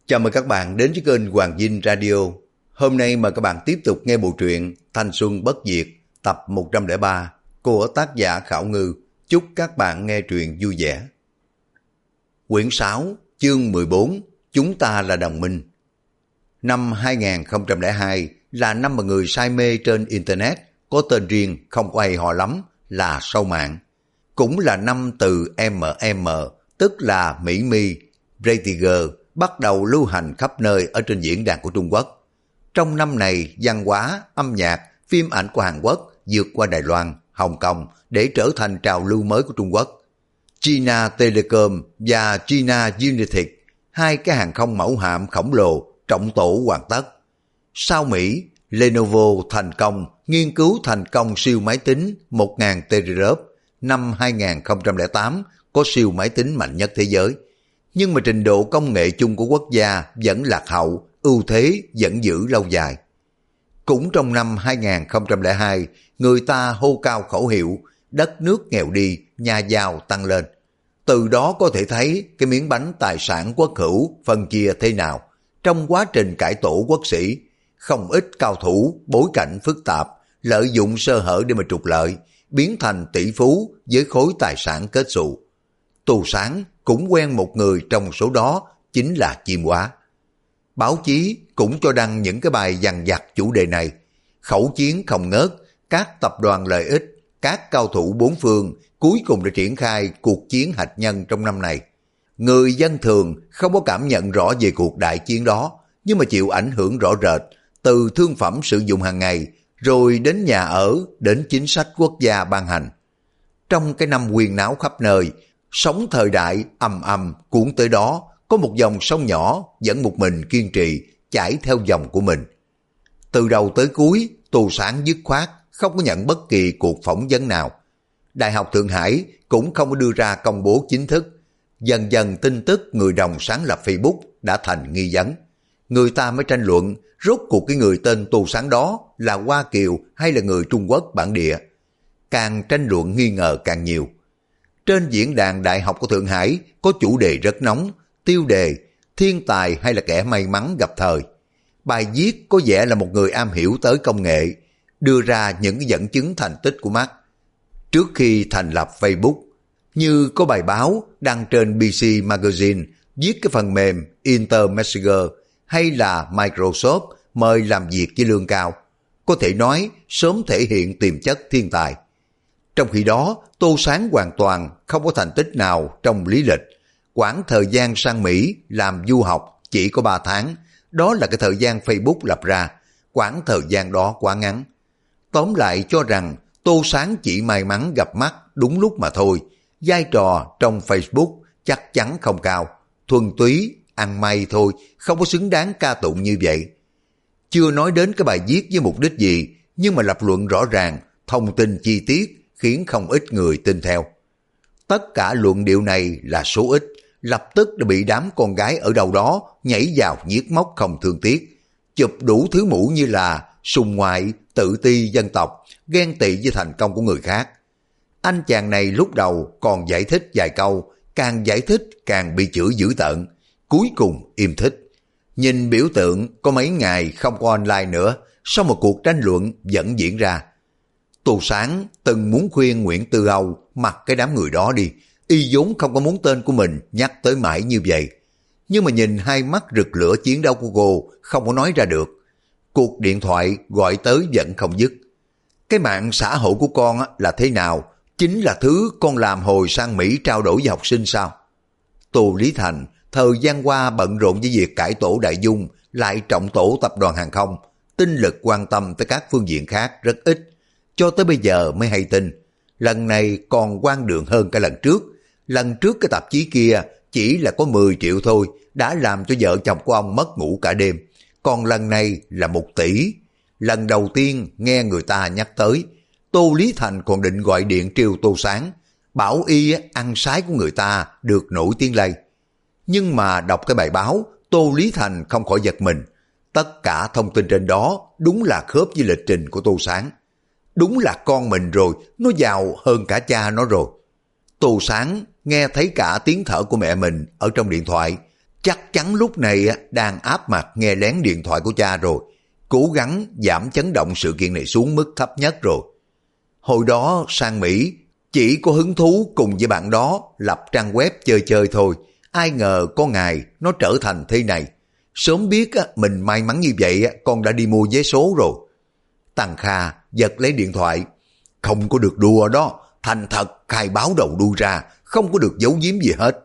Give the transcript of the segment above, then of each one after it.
Chào mừng các bạn đến với kênh Hoàng Vinh Radio. Hôm nay mời các bạn tiếp tục nghe bộ truyện Thanh Xuân Bất Diệt tập 103 của tác giả Khảo Ngư. Chúc các bạn nghe truyện vui vẻ. Quyển 6, chương 14, Chúng ta là đồng minh. Năm 2002 là năm mà người say mê trên Internet có tên riêng không có hay ho lắm là sâu mạng. Cũng là năm từ MM, tức là Mỹ Mi, Ratiger, bắt đầu lưu hành khắp nơi ở trên diễn đàn của Trung Quốc. Trong năm này, văn hóa, âm nhạc, phim ảnh của Hàn Quốc vượt qua Đài Loan, Hồng Kông để trở thành trào lưu mới của Trung Quốc. China Telecom và China United, hai cái hàng không mẫu hạm khổng lồ, trọng tổ hoàn tất. Sau Mỹ, Lenovo thành công nghiên cứu thành công siêu máy tính 1000 Teraflop. Năm 2008 có siêu máy tính mạnh nhất thế giới. Nhưng mà trình độ công nghệ chung của quốc gia vẫn lạc hậu, ưu thế vẫn giữ lâu dài. Cũng trong năm 2002, người ta hô cao khẩu hiệu đất nước nghèo đi, nhà giàu tăng lên. Từ đó có thể thấy cái miếng bánh tài sản quốc hữu phân chia thế nào. Trong quá trình cải tổ quốc sĩ, không ít cao thủ, bối cảnh phức tạp, lợi dụng sơ hở để mà trục lợi, biến thành tỷ phú với khối tài sản kết xù. Tù Sáng cũng quen một người trong số đó, chính là Chiêm Hóa. Báo chí cũng cho đăng những cái bài dằn vặt chủ đề này. Khẩu chiến không ngớt, các tập đoàn lợi ích, các cao thủ bốn phương cuối cùng đã triển khai cuộc chiến hạt nhân trong năm này. Người dân thường không có cảm nhận rõ về cuộc đại chiến đó, nhưng mà chịu ảnh hưởng rõ rệt, từ thương phẩm sử dụng hàng ngày, rồi đến nhà ở, đến chính sách quốc gia ban hành. Trong cái năm huyên náo khắp nơi, sóng thời đại ầm cuốn tới đó, có một dòng sông nhỏ vẫn một mình kiên trì chảy theo dòng của mình. Từ đầu tới cuối, Tù Sáng dứt khoát không có nhận bất kỳ cuộc phỏng vấn nào. Đại học Thượng Hải cũng không có đưa ra công bố chính thức. Dần dần tin tức người đồng sáng lập Facebook đã thành nghi vấn. Người ta mới tranh luận rốt cuộc cái người tên Tù Sáng đó là Hoa Kiều hay là người Trung Quốc bản địa. Càng tranh luận nghi ngờ càng nhiều. Trên diễn đàn Đại học của Thượng Hải có chủ đề rất nóng, tiêu đề thiên tài hay là kẻ may mắn gặp thời. Bài viết có vẻ là một người am hiểu tới công nghệ, đưa ra những dẫn chứng thành tích của Mark trước khi thành lập Facebook. Như có bài báo đăng trên PC Magazine viết cái phần mềm Messenger hay là Microsoft mời làm việc với lương cao. Có thể nói sớm thể hiện tiềm chất thiên tài. Trong khi đó, Tô Sáng hoàn toàn không có thành tích nào trong lý lịch. Quãng thời gian sang Mỹ làm du học chỉ có 3 tháng. Đó là cái thời gian Facebook lập ra. Quãng thời gian đó quá ngắn. Tóm lại cho rằng Tô Sáng chỉ may mắn gặp mắt đúng lúc mà thôi. Vai trò trong Facebook chắc chắn không cao. Thuần túy, ăn may thôi, không có xứng đáng ca tụng như vậy. Chưa nói đến cái bài viết với mục đích gì, nhưng mà lập luận rõ ràng, thông tin chi tiết khiến không ít người tin theo. Tất cả luận điệu này là số ít, lập tức đã bị đám con gái ở đâu đó nhảy vào nhiếc móc không thương tiếc, chụp đủ thứ mũ như là sùng ngoại, tự ti dân tộc, ghen tị với thành công của người khác. Anh chàng này lúc đầu còn giải thích vài câu, càng giải thích càng bị chửi dữ tợn, cuối cùng im thích. Nhìn biểu tượng có mấy ngày không có online nữa, sau một cuộc tranh luận vẫn diễn ra. Tù Sáng từng muốn khuyên Nguyễn Tư Âu mặc cái đám người đó đi, y vốn không có muốn tên của mình nhắc tới mãi như vậy. Nhưng mà nhìn hai mắt rực lửa chiến đấu của cô không có nói ra được. Cuộc điện thoại gọi tới vẫn không dứt. Cái mạng xã hội của con là thế nào? Chính là thứ con làm hồi sang Mỹ trao đổi với học sinh sao? Tô Lý Thành thời gian qua bận rộn với việc cải tổ đại dung, lại trọng tổ tập đoàn hàng không, tinh lực quan tâm tới các phương diện khác rất ít. Cho tới bây giờ mới hay tin, lần này còn quan đường hơn cả lần trước. Lần trước cái tạp chí kia chỉ là có 10 triệu thôi, đã làm cho vợ chồng của ông mất ngủ cả đêm. Còn lần này là 1 tỷ. Lần đầu tiên nghe người ta nhắc tới, Tô Lý Thành còn định gọi điện trêu Tô Sáng, bảo y ăn sái của người ta được nổi tiếng lây. Nhưng mà đọc cái bài báo, Tô Lý Thành không khỏi giật mình. Tất cả thông tin trên đó đúng là khớp với lịch trình của Tô Sáng. Đúng là con mình rồi, nó giàu hơn cả cha nó rồi. Tô Sáng nghe thấy cả tiếng thở của mẹ mình ở trong điện thoại, chắc chắn lúc này đang áp mặt nghe lén điện thoại của cha rồi, cố gắng giảm chấn động sự kiện này xuống mức thấp nhất rồi. Hồi đó sang Mỹ chỉ có hứng thú cùng với bạn đó lập trang web chơi chơi thôi, ai ngờ có ngày nó trở thành thế này. Sớm biết mình may mắn như vậy con đã đi mua vé số rồi. Tăng Kha giật lấy điện thoại. Không có được đùa đó, thành thật khai báo đầu đuôi ra, không có được giấu giếm gì hết.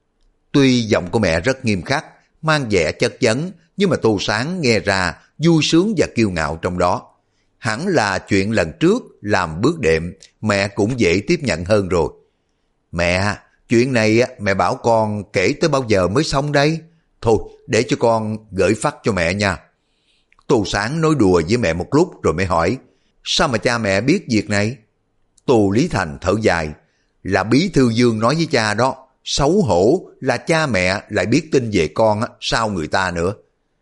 Tuy giọng của mẹ rất nghiêm khắc, mang vẻ chất vấn, nhưng mà Tô Sáng nghe ra vui sướng và kiêu ngạo trong đó. Hẳn là chuyện lần trước làm bước đệm, mẹ cũng dễ tiếp nhận hơn rồi. Mẹ, chuyện này mẹ bảo con kể tới bao giờ mới xong đây? Thôi, để cho con gửi phát cho mẹ nha. Tô Sáng nói đùa với mẹ một lúc rồi mới hỏi, sao mà cha mẹ biết việc này? Tô Lý Thành thở dài, là bí thư Dương nói với cha đó, xấu hổ là cha mẹ lại biết tin về con sao người ta nữa.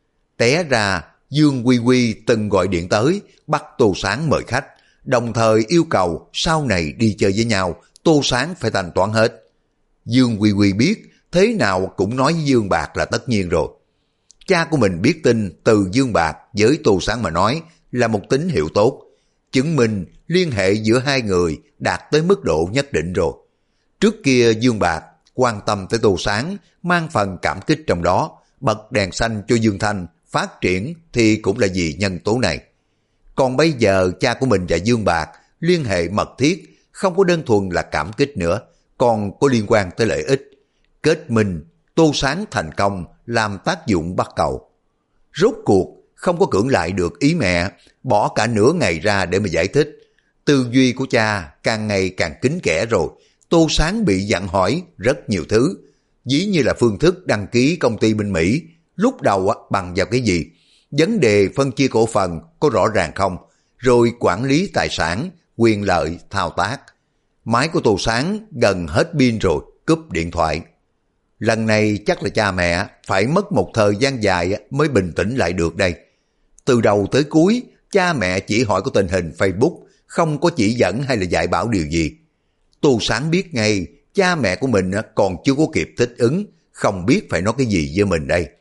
Té ra Dương Quy Quy từng gọi điện tới bắt Tô Sáng mời khách, đồng thời yêu cầu sau này đi chơi với nhau Tô Sáng phải thanh toán hết. Dương Quy Quy biết thế nào cũng nói với Dương Bạc là tất nhiên rồi. Cha của mình biết tin từ Dương Bạc với Tô Sáng mà nói là một tín hiệu tốt, chứng minh liên hệ giữa hai người đạt tới mức độ nhất định rồi. Trước kia Dương Bạc quan tâm tới Tô Sáng, mang phần cảm kích trong đó, bật đèn xanh cho Dương Thanh phát triển thì cũng là vì nhân tố này. Còn bây giờ cha của mình và Dương Bạc liên hệ mật thiết, không có đơn thuần là cảm kích nữa, còn có liên quan tới lợi ích. Kết minh, Tô Sáng thành công làm tác dụng bắt cầu. Rốt cuộc không có cưỡng lại được ý mẹ, bỏ cả nửa ngày ra để mà giải thích. Tư duy của cha càng ngày càng kín kẽ rồi. Tô Sáng bị dặn hỏi rất nhiều thứ, ví như là phương thức đăng ký công ty bên Mỹ, lúc đầu bằng vào cái gì, vấn đề phân chia cổ phần có rõ ràng không, rồi quản lý tài sản, quyền lợi, thao tác. Máy của Tô Sáng gần hết pin rồi, cúp điện thoại. Lần này chắc là cha mẹ phải mất một thời gian dài mới bình tĩnh lại được đây. Từ đầu tới cuối, cha mẹ chỉ hỏi có tình hình Facebook, không có chỉ dẫn hay là dạy bảo điều gì. Tô Sáng biết ngay cha mẹ của mình còn chưa có kịp thích ứng, không biết phải nói cái gì với mình đây.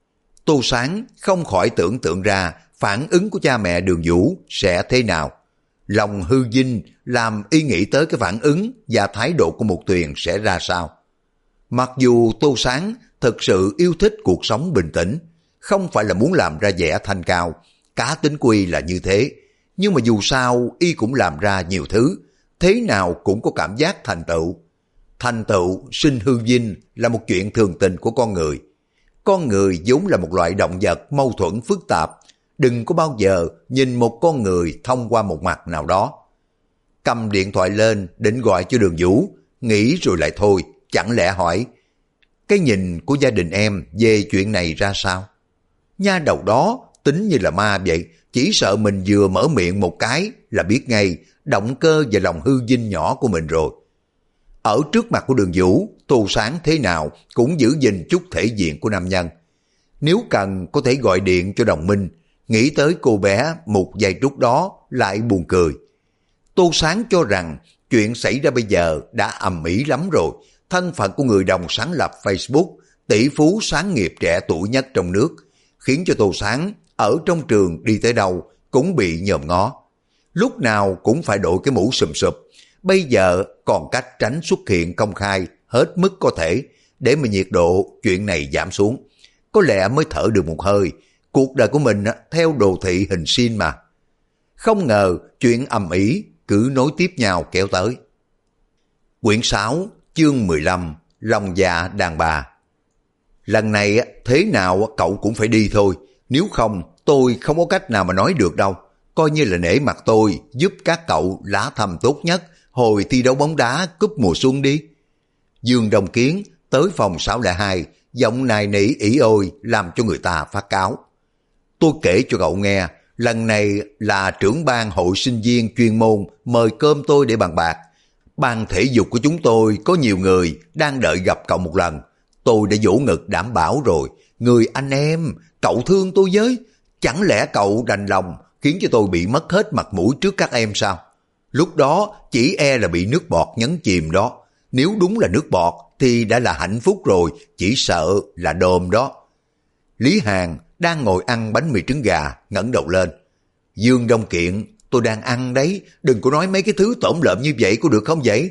Tô Sáng không khỏi tưởng tượng ra phản ứng của cha mẹ Đường Vũ sẽ thế nào. Lòng hư vinh làm y nghĩ tới cái phản ứng và thái độ của Mục Tuyền sẽ ra sao. Mặc dù Tô Sáng thực sự yêu thích cuộc sống bình tĩnh, không phải là muốn làm ra vẻ thanh cao, cá tính của y là như thế, nhưng mà dù sao y cũng làm ra nhiều thứ, thế nào cũng có cảm giác thành tựu. Thành tựu sinh hư vinh là một chuyện thường tình của con người. Con người vốn là một loại động vật mâu thuẫn phức tạp, đừng có bao giờ nhìn một con người thông qua một mặt nào đó. Cầm điện thoại lên định gọi cho Đường Vũ, nghĩ rồi lại thôi, chẳng lẽ hỏi, cái nhìn của gia đình em về chuyện này ra sao? Nha đầu đó tính như là ma vậy, chỉ sợ mình vừa mở miệng một cái là biết ngay động cơ và lòng hư vinh nhỏ của mình rồi. Ở trước mặt của Đường Vũ, Tô Sáng thế nào cũng giữ gìn chút thể diện của nam nhân. Nếu cần có thể gọi điện cho Đồng Minh, nghĩ tới cô bé một giây lúc đó lại buồn cười. Tô Sáng cho rằng chuyện xảy ra bây giờ đã ầm ĩ lắm rồi. Thân phận của người đồng sáng lập Facebook, tỷ phú sáng nghiệp trẻ tuổi nhất trong nước, khiến cho Tô Sáng ở trong trường đi tới đâu cũng bị nhòm ngó. Lúc nào cũng phải đội cái mũ sùm sụp. Bây giờ còn cách tránh xuất hiện công khai hết mức có thể để mà nhiệt độ chuyện này giảm xuống. Có lẽ mới thở được một hơi. Cuộc đời của mình theo đồ thị hình sin mà. Không ngờ chuyện ầm ĩ cứ nối tiếp nhau kéo tới. Quyển 6 chương 15 Lòng dạ đàn bà. Lần này thế nào cậu cũng phải đi thôi, nếu không tôi không có cách nào mà nói được đâu. Coi như là nể mặt tôi giúp các cậu lá thăm tốt nhất hồi thi đấu bóng đá cúp mùa xuân đi. Dương Đồng Kiến tới phòng 602, giọng nài nỉ ỉ ôi làm cho người ta phát cáo. Tôi kể cho cậu nghe, lần này là trưởng ban hội sinh viên chuyên môn mời cơm tôi để bàn bạc. Ban thể dục của chúng tôi có nhiều người đang đợi gặp cậu một lần. Tôi đã vỗ ngực đảm bảo rồi. Người anh em, cậu thương tôi với. Chẳng lẽ cậu đành lòng khiến cho tôi bị mất hết mặt mũi trước các em sao? Lúc đó chỉ e là bị nước bọt nhấn chìm đó. Nếu đúng là nước bọt thì đã là hạnh phúc rồi, chỉ sợ là đồm đó. Lý Hàn đang ngồi ăn bánh mì trứng gà, ngẩng đầu lên. Dương Đông Kiện, tôi đang ăn đấy, đừng có nói mấy cái thứ tổn lợm như vậy có được không vậy?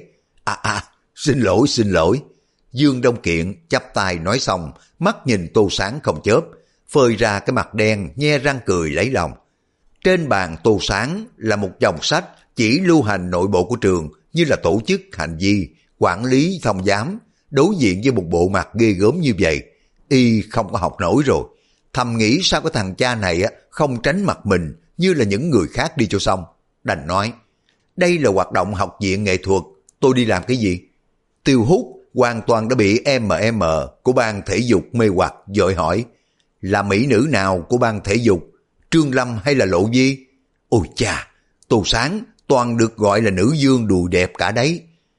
Xin lỗi. Dương Đông Kiện chắp tay nói xong, mắt nhìn Tô Sáng không chớp, phơi ra cái mặt đen, nhe răng cười lấy lòng. Trên bàn Tô Sáng là một dòng sách chỉ lưu hành nội bộ của trường, như là tổ chức, hành vi, quản lý, thông giám. Đối diện với một bộ mặt ghê gớm như vậy, y không có học nổi rồi. Thầm nghĩ sao cái thằng cha này không tránh mặt mình như là những người khác đi cho xong. Đành nói, đây là hoạt động học viện nghệ thuật, tôi đi làm cái gì? Tiêu Hút hoàn toàn đã bị MM của ban thể dục mê hoặc, vội hỏi, là mỹ nữ nào của ban thể dục, Trương Lâm hay là Lộ Vi? Ôi chà, Tô Sáng toàn được gọi là nữ dương đùi đẹp cả đấy.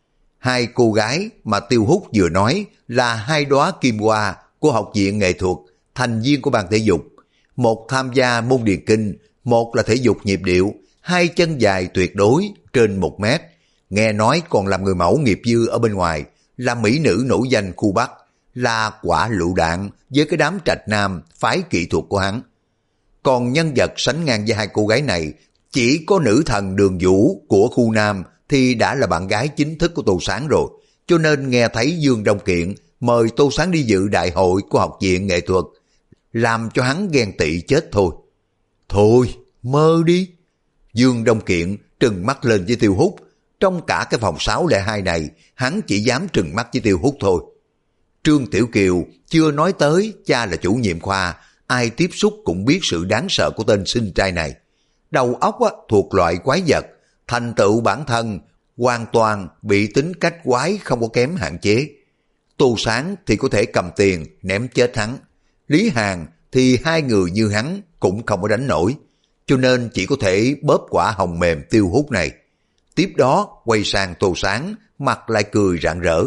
Hai cô gái mà Tiêu Hút vừa nói là hai đóa kim hoa của học viện nghệ thuật, thành viên của ban thể dục. Một tham gia môn điền kinh, một là thể dục nhịp điệu, hai chân dài tuyệt đối trên 1 mét. Nghe nói còn làm người mẫu nghiệp dư ở bên ngoài, là mỹ nữ nổi danh khu Bắc, là quả lựu đạn với cái đám trạch nam phái kỹ thuật của hắn. Còn nhân vật sánh ngang với hai cô gái này, chỉ có nữ thần Đường Vũ của khu Nam thì đã là bạn gái chính thức của Tô Sáng rồi, cho nên nghe thấy Dương Đông Kiện mời Tô Sáng đi dự đại hội của học viện nghệ thuật, làm cho hắn ghen tị chết thôi. Thôi, mơ đi. Dương Đông Kiện trừng mắt lên với Tiêu Hút. Trong cả cái phòng 602 này, hắn chỉ dám trừng mắt với Tiêu Hút thôi. Trương Tiểu Kiều chưa nói tới cha là chủ nhiệm khoa, ai tiếp xúc cũng biết sự đáng sợ của tên sinh trai này. Đầu óc thuộc loại quái vật, thành tựu bản thân hoàn toàn bị tính cách quái không có kém hạn chế. Tô Sáng thì có thể cầm tiền ném chết hắn, Lý Hàn thì hai người như hắn cũng không có đánh nổi, cho nên chỉ có thể bóp quả hồng mềm Tiêu Hút này. Tiếp đó quay sang Tô Sáng, mặt lại cười rạng rỡ.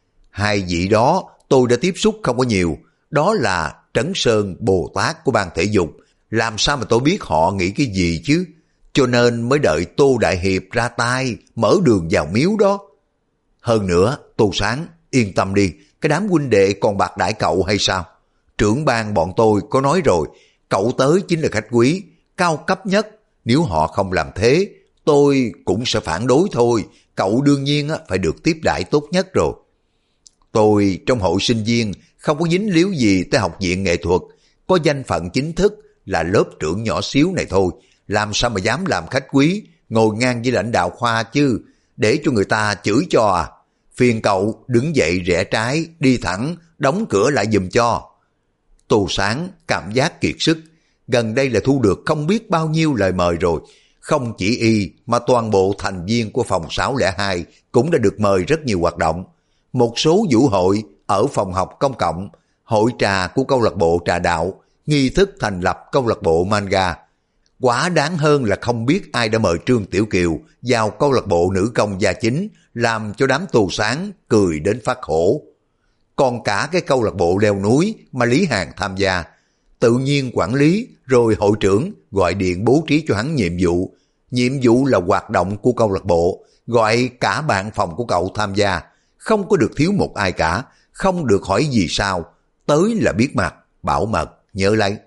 Hai vị đó tôi đã tiếp xúc không có nhiều, đó là Trấn Sơn Bồ Tát của ban thể dục, làm sao mà tôi biết họ nghĩ cái gì chứ, cho nên mới đợi Tô Đại Hiệp ra tay mở đường vào miếu đó. Hơn nữa, Tô Sáng, yên tâm đi, cái đám huynh đệ còn bạc đãi cậu hay sao? Trưởng ban bọn tôi có nói rồi, cậu tới chính là khách quý, cao cấp nhất, nếu họ không làm thế, tôi cũng sẽ phản đối thôi, cậu đương nhiên phải được tiếp đãi tốt nhất rồi. Tôi trong hội sinh viên không có dính líu gì tới học viện nghệ thuật, có danh phận chính thức là lớp trưởng nhỏ xíu này thôi, làm sao mà dám làm khách quý, ngồi ngang với lãnh đạo khoa chứ, để cho người ta chửi cho à. Phiền cậu đứng dậy rẽ trái, đi thẳng, đóng cửa lại giùm cho. Tô Sáng cảm giác kiệt sức, gần đây là thu được không biết bao nhiêu lời mời rồi, không chỉ y mà toàn bộ thành viên của phòng 602 cũng đã được mời rất nhiều hoạt động. Một số vũ hội ở phòng học công cộng, hội trà của câu lạc bộ trà đạo, nghi thức thành lập câu lạc bộ manga. Quá đáng hơn là không biết ai đã mời Trương Tiểu Kiều vào câu lạc bộ nữ công gia chính, làm cho đám Tô Sáng cười đến phát khổ. Còn cả cái câu lạc bộ leo núi mà Lý Hàn tham gia, tự nhiên quản lý rồi hội trưởng gọi điện bố trí cho hắn nhiệm vụ. Nhiệm vụ là hoạt động của câu lạc bộ, gọi cả bạn phòng của cậu tham gia, không có được thiếu một ai cả, không được hỏi gì sao, tới là biết mặt, bảo mật, nhớ lấy.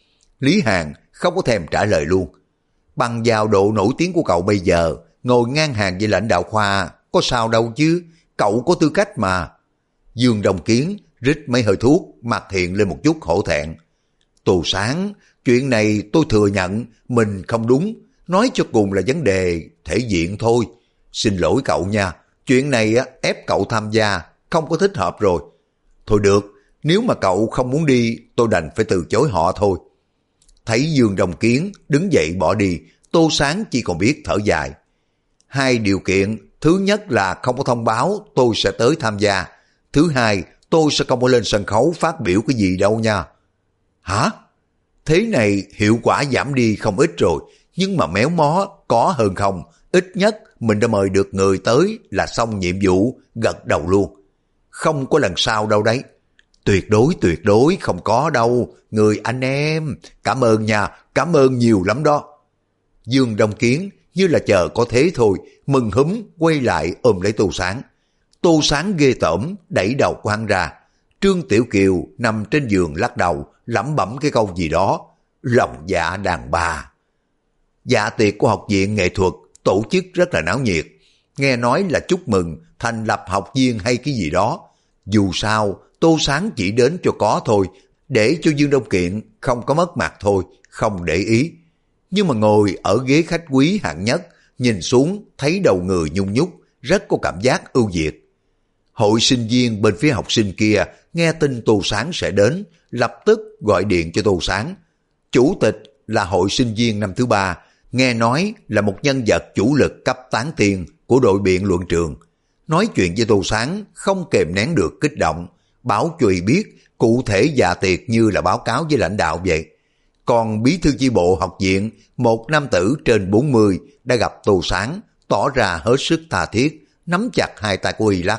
Lý Hàn không có thèm trả lời luôn. Bằng vào độ nổi tiếng của cậu bây giờ, ngồi ngang hàng với lãnh đạo khoa, có sao đâu chứ, cậu có tư cách mà. Dương Đông Kiến rít mấy hơi thuốc, mặt hiện lên một chút hổ thẹn. Tô Sáng, chuyện này tôi thừa nhận mình không đúng, nói cho cùng là vấn đề thể diện thôi. Xin lỗi cậu nha, chuyện này ép cậu tham gia, không có thích hợp rồi. Thôi được, nếu mà cậu không muốn đi, tôi đành phải từ chối họ thôi. Thấy Dương Đông Kiến đứng dậy bỏ đi, Tô Sáng chỉ còn biết thở dài. Hai điều kiện, thứ nhất là không có thông báo tôi sẽ tới tham gia. Thứ hai, tôi sẽ không có lên sân khấu phát biểu cái gì đâu nha. Hả? Thế này hiệu quả giảm đi không ít rồi, nhưng mà méo mó có hơn không, ít nhất mình đã mời được người tới là xong nhiệm vụ, gật đầu luôn. Không có lần sau đâu đấy. Tuyệt đối không có đâu, người anh em, cảm ơn nha, cảm ơn nhiều lắm đó. Dương Đông Kiến như là chờ có thế thôi, mừng húm quay lại ôm lấy Tô Sáng. Tô Sáng ghê tởm đẩy đầu của hắn ra. Trương Tiểu Kiều nằm trên giường lắc đầu, lẩm bẩm cái câu gì đó. Lòng dạ đàn bà. Dạ tiệc của học viện nghệ thuật tổ chức rất là náo nhiệt. Nghe nói là chúc mừng thành lập học viên hay cái gì đó. Dù sao, Tô Sáng chỉ đến cho có thôi, để cho Dương Đông Kiện không có mất mặt thôi, không để ý. Nhưng mà ngồi ở ghế khách quý hạng nhất, nhìn xuống thấy đầu người nhung nhúc, rất có cảm giác ưu việt. Hội sinh viên bên phía học sinh kia nghe tin Tô Sáng sẽ đến, lập tức gọi điện cho Tô Sáng. Chủ tịch là hội sinh viên năm thứ 3, nghe nói là một nhân vật chủ lực cấp tán tiền của đội biện luận trường. Nói chuyện với Tô Sáng không kềm nén được kích động, báo cho y biết cụ thể dạ tiệc như là báo cáo với lãnh đạo vậy. Còn bí thư chi bộ học viện, một nam tử trên 40 đã gặp Tô Sáng, tỏ ra hết sức tha thiết, nắm chặt hai tay của y lắc.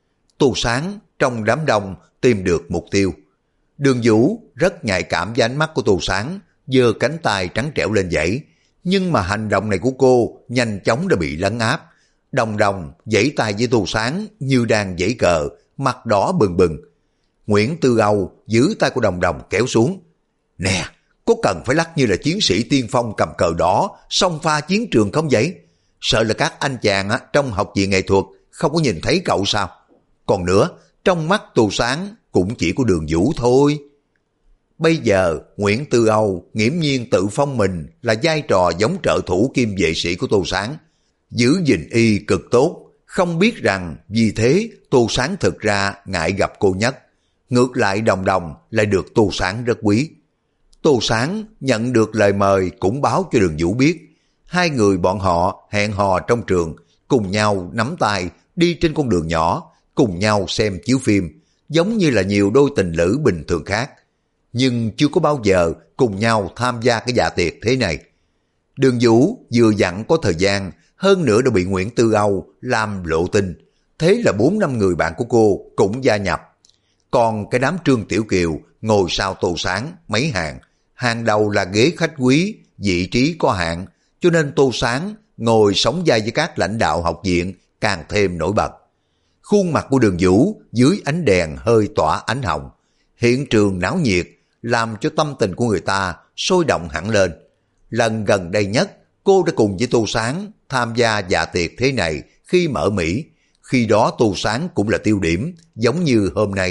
Tô Sáng trong đám đông tìm được mục tiêu. Đường Vũ rất nhạy cảm với ánh mắt của Tô Sáng, giơ cánh tay trắng trẻo lên dãy. Nhưng mà hành động này của cô nhanh chóng đã bị lấn áp. Đồng đồng giãy tay với Tô Sáng như đang giãy cờ, mặt đỏ bừng bừng. Nguyễn Tư Âu giữ tay của đồng đồng kéo xuống. Nè, có cần phải lắc như là chiến sĩ tiên phong cầm cờ đỏ xông pha chiến trường không vậy? Sợ là các anh chàng trong học viện nghệ thuật không có nhìn thấy cậu sao? Còn nữa, trong mắt Tô Sáng cũng chỉ có Đường Vũ thôi. Bây giờ Nguyễn Tư Âu nghiễm nhiên tự phong mình là vai trò giống trợ thủ kim vệ sĩ của Tô Sáng. Giữ gìn y cực tốt, không biết rằng vì thế Tô Sáng thực ra ngại gặp cô nhất. Ngược lại đồng đồng lại được Tô Sáng rất quý. Tô Sáng nhận được lời mời cũng báo cho Đường Vũ biết. Hai người bọn họ hẹn hò trong trường, cùng nhau nắm tay đi trên con đường nhỏ, cùng nhau xem chiếu phim, giống như là nhiều đôi tình lữ bình thường khác. Nhưng chưa có bao giờ cùng nhau tham gia cái dạ tiệc thế này. Đường Vũ vừa dặn có thời gian, hơn nữa đã bị Nguyễn Tư Âu làm lộ tin. Thế là 4-5 người bạn của cô cũng gia nhập. Còn cái đám Trương Tiểu Kiều ngồi sau Tô Sáng mấy hàng. Hàng đầu là ghế khách quý, vị trí có hạn, cho nên Tô Sáng ngồi sóng vai với các lãnh đạo học viện càng thêm nổi bật. Khuôn mặt của Đường Vũ dưới ánh đèn hơi tỏa ánh hồng. Hiện trường náo nhiệt, làm cho tâm tình của người ta sôi động hẳn lên. Lần gần đây nhất, cô đã cùng với Tô Sáng tham gia dạ tiệc thế này khi mở Mỹ. Khi đó Tô Sáng cũng là tiêu điểm, giống như hôm nay.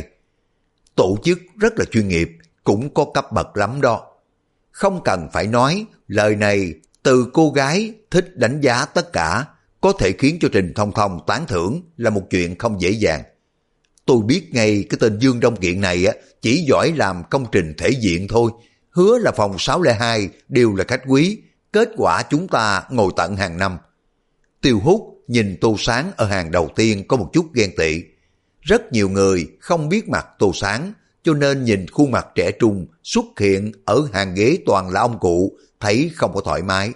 Tổ chức rất là chuyên nghiệp, cũng có cấp bậc lắm đó. Không cần phải nói, lời này từ cô gái thích đánh giá tất cả, có thể khiến cho Trình Thông Thông tán thưởng là một chuyện không dễ dàng. Tôi biết ngay cái tên Dương Đông Kiện này chỉ giỏi làm công trình thể diện thôi, hứa là phòng 602 đều là khách quý, kết quả chúng ta ngồi tận hàng năm. Tiêu Hút nhìn Tô Sáng ở hàng đầu tiên có một chút ghen tị. Rất nhiều người không biết mặt Tô Sáng, cho nên nhìn khuôn mặt trẻ trung xuất hiện ở hàng ghế toàn là ông cụ, thấy không có thoải mái.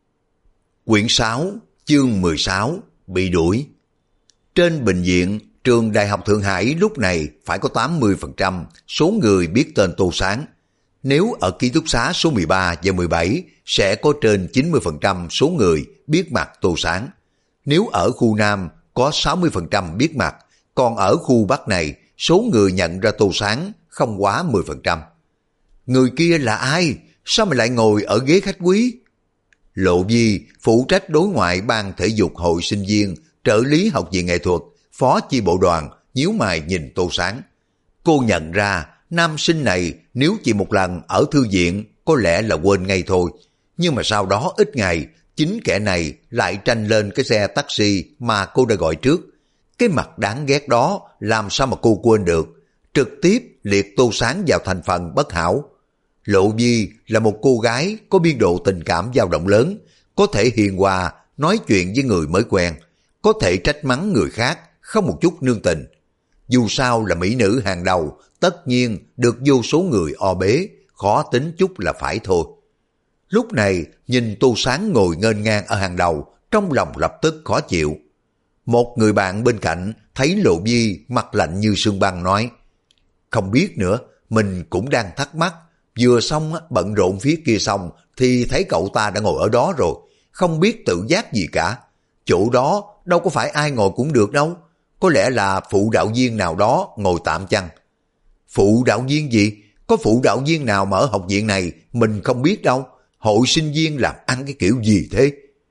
Quyển 6, chương 16, bị đuổi. Trên bệnh viện, trường Đại học Thượng Hải lúc này phải có 80% số người biết tên Tô Sáng. Nếu ở ký túc xá số 13 và 17 sẽ có trên 90% số người biết mặt Tô Sáng. Nếu ở khu Nam có 60% biết mặt, còn ở khu Bắc này số người nhận ra Tô Sáng không quá 10%. Người kia là ai? Sao mà lại ngồi ở ghế khách quý? Lộ Vi, phụ trách đối ngoại ban thể dục hội sinh viên, trợ lý học viện nghệ thuật, phó chi bộ đoàn, nhíu mày nhìn Tô Sáng. Cô nhận ra nam sinh này nếu chỉ một lần ở thư viện có lẽ là quên ngay thôi. Nhưng mà sau đó ít ngày, chính kẻ này lại tranh lên cái xe taxi mà cô đã gọi trước. Cái mặt đáng ghét đó làm sao mà cô quên được, trực tiếp liệt Tô Sáng vào thành phần bất hảo. Lộ Vi là một cô gái có biên độ tình cảm dao động lớn, có thể hiền hòa, nói chuyện với người mới quen, có thể trách mắng người khác, không một chút nương tình. Dù sao là mỹ nữ hàng đầu, tất nhiên được vô số người o bế, khó tính chút là phải thôi. Lúc này nhìn Tô Sáng ngồi nghênh ngang ở hàng đầu, trong lòng lập tức khó chịu. Một người bạn bên cạnh thấy Lộ Vi mặt lạnh như sương băng nói, không biết nữa, mình cũng đang thắc mắc, vừa xong bận rộn phía kia xong thì thấy cậu ta đã ngồi ở đó rồi, không biết tự giác gì cả. Chỗ đó đâu có phải ai ngồi cũng được đâu, có lẽ là phụ đạo viên nào đó ngồi tạm chăng? Phụ đạo viên gì? Có phụ đạo viên nào mà ở học viện này mình không biết đâu. Hội sinh viên làm ăn cái kiểu gì thế?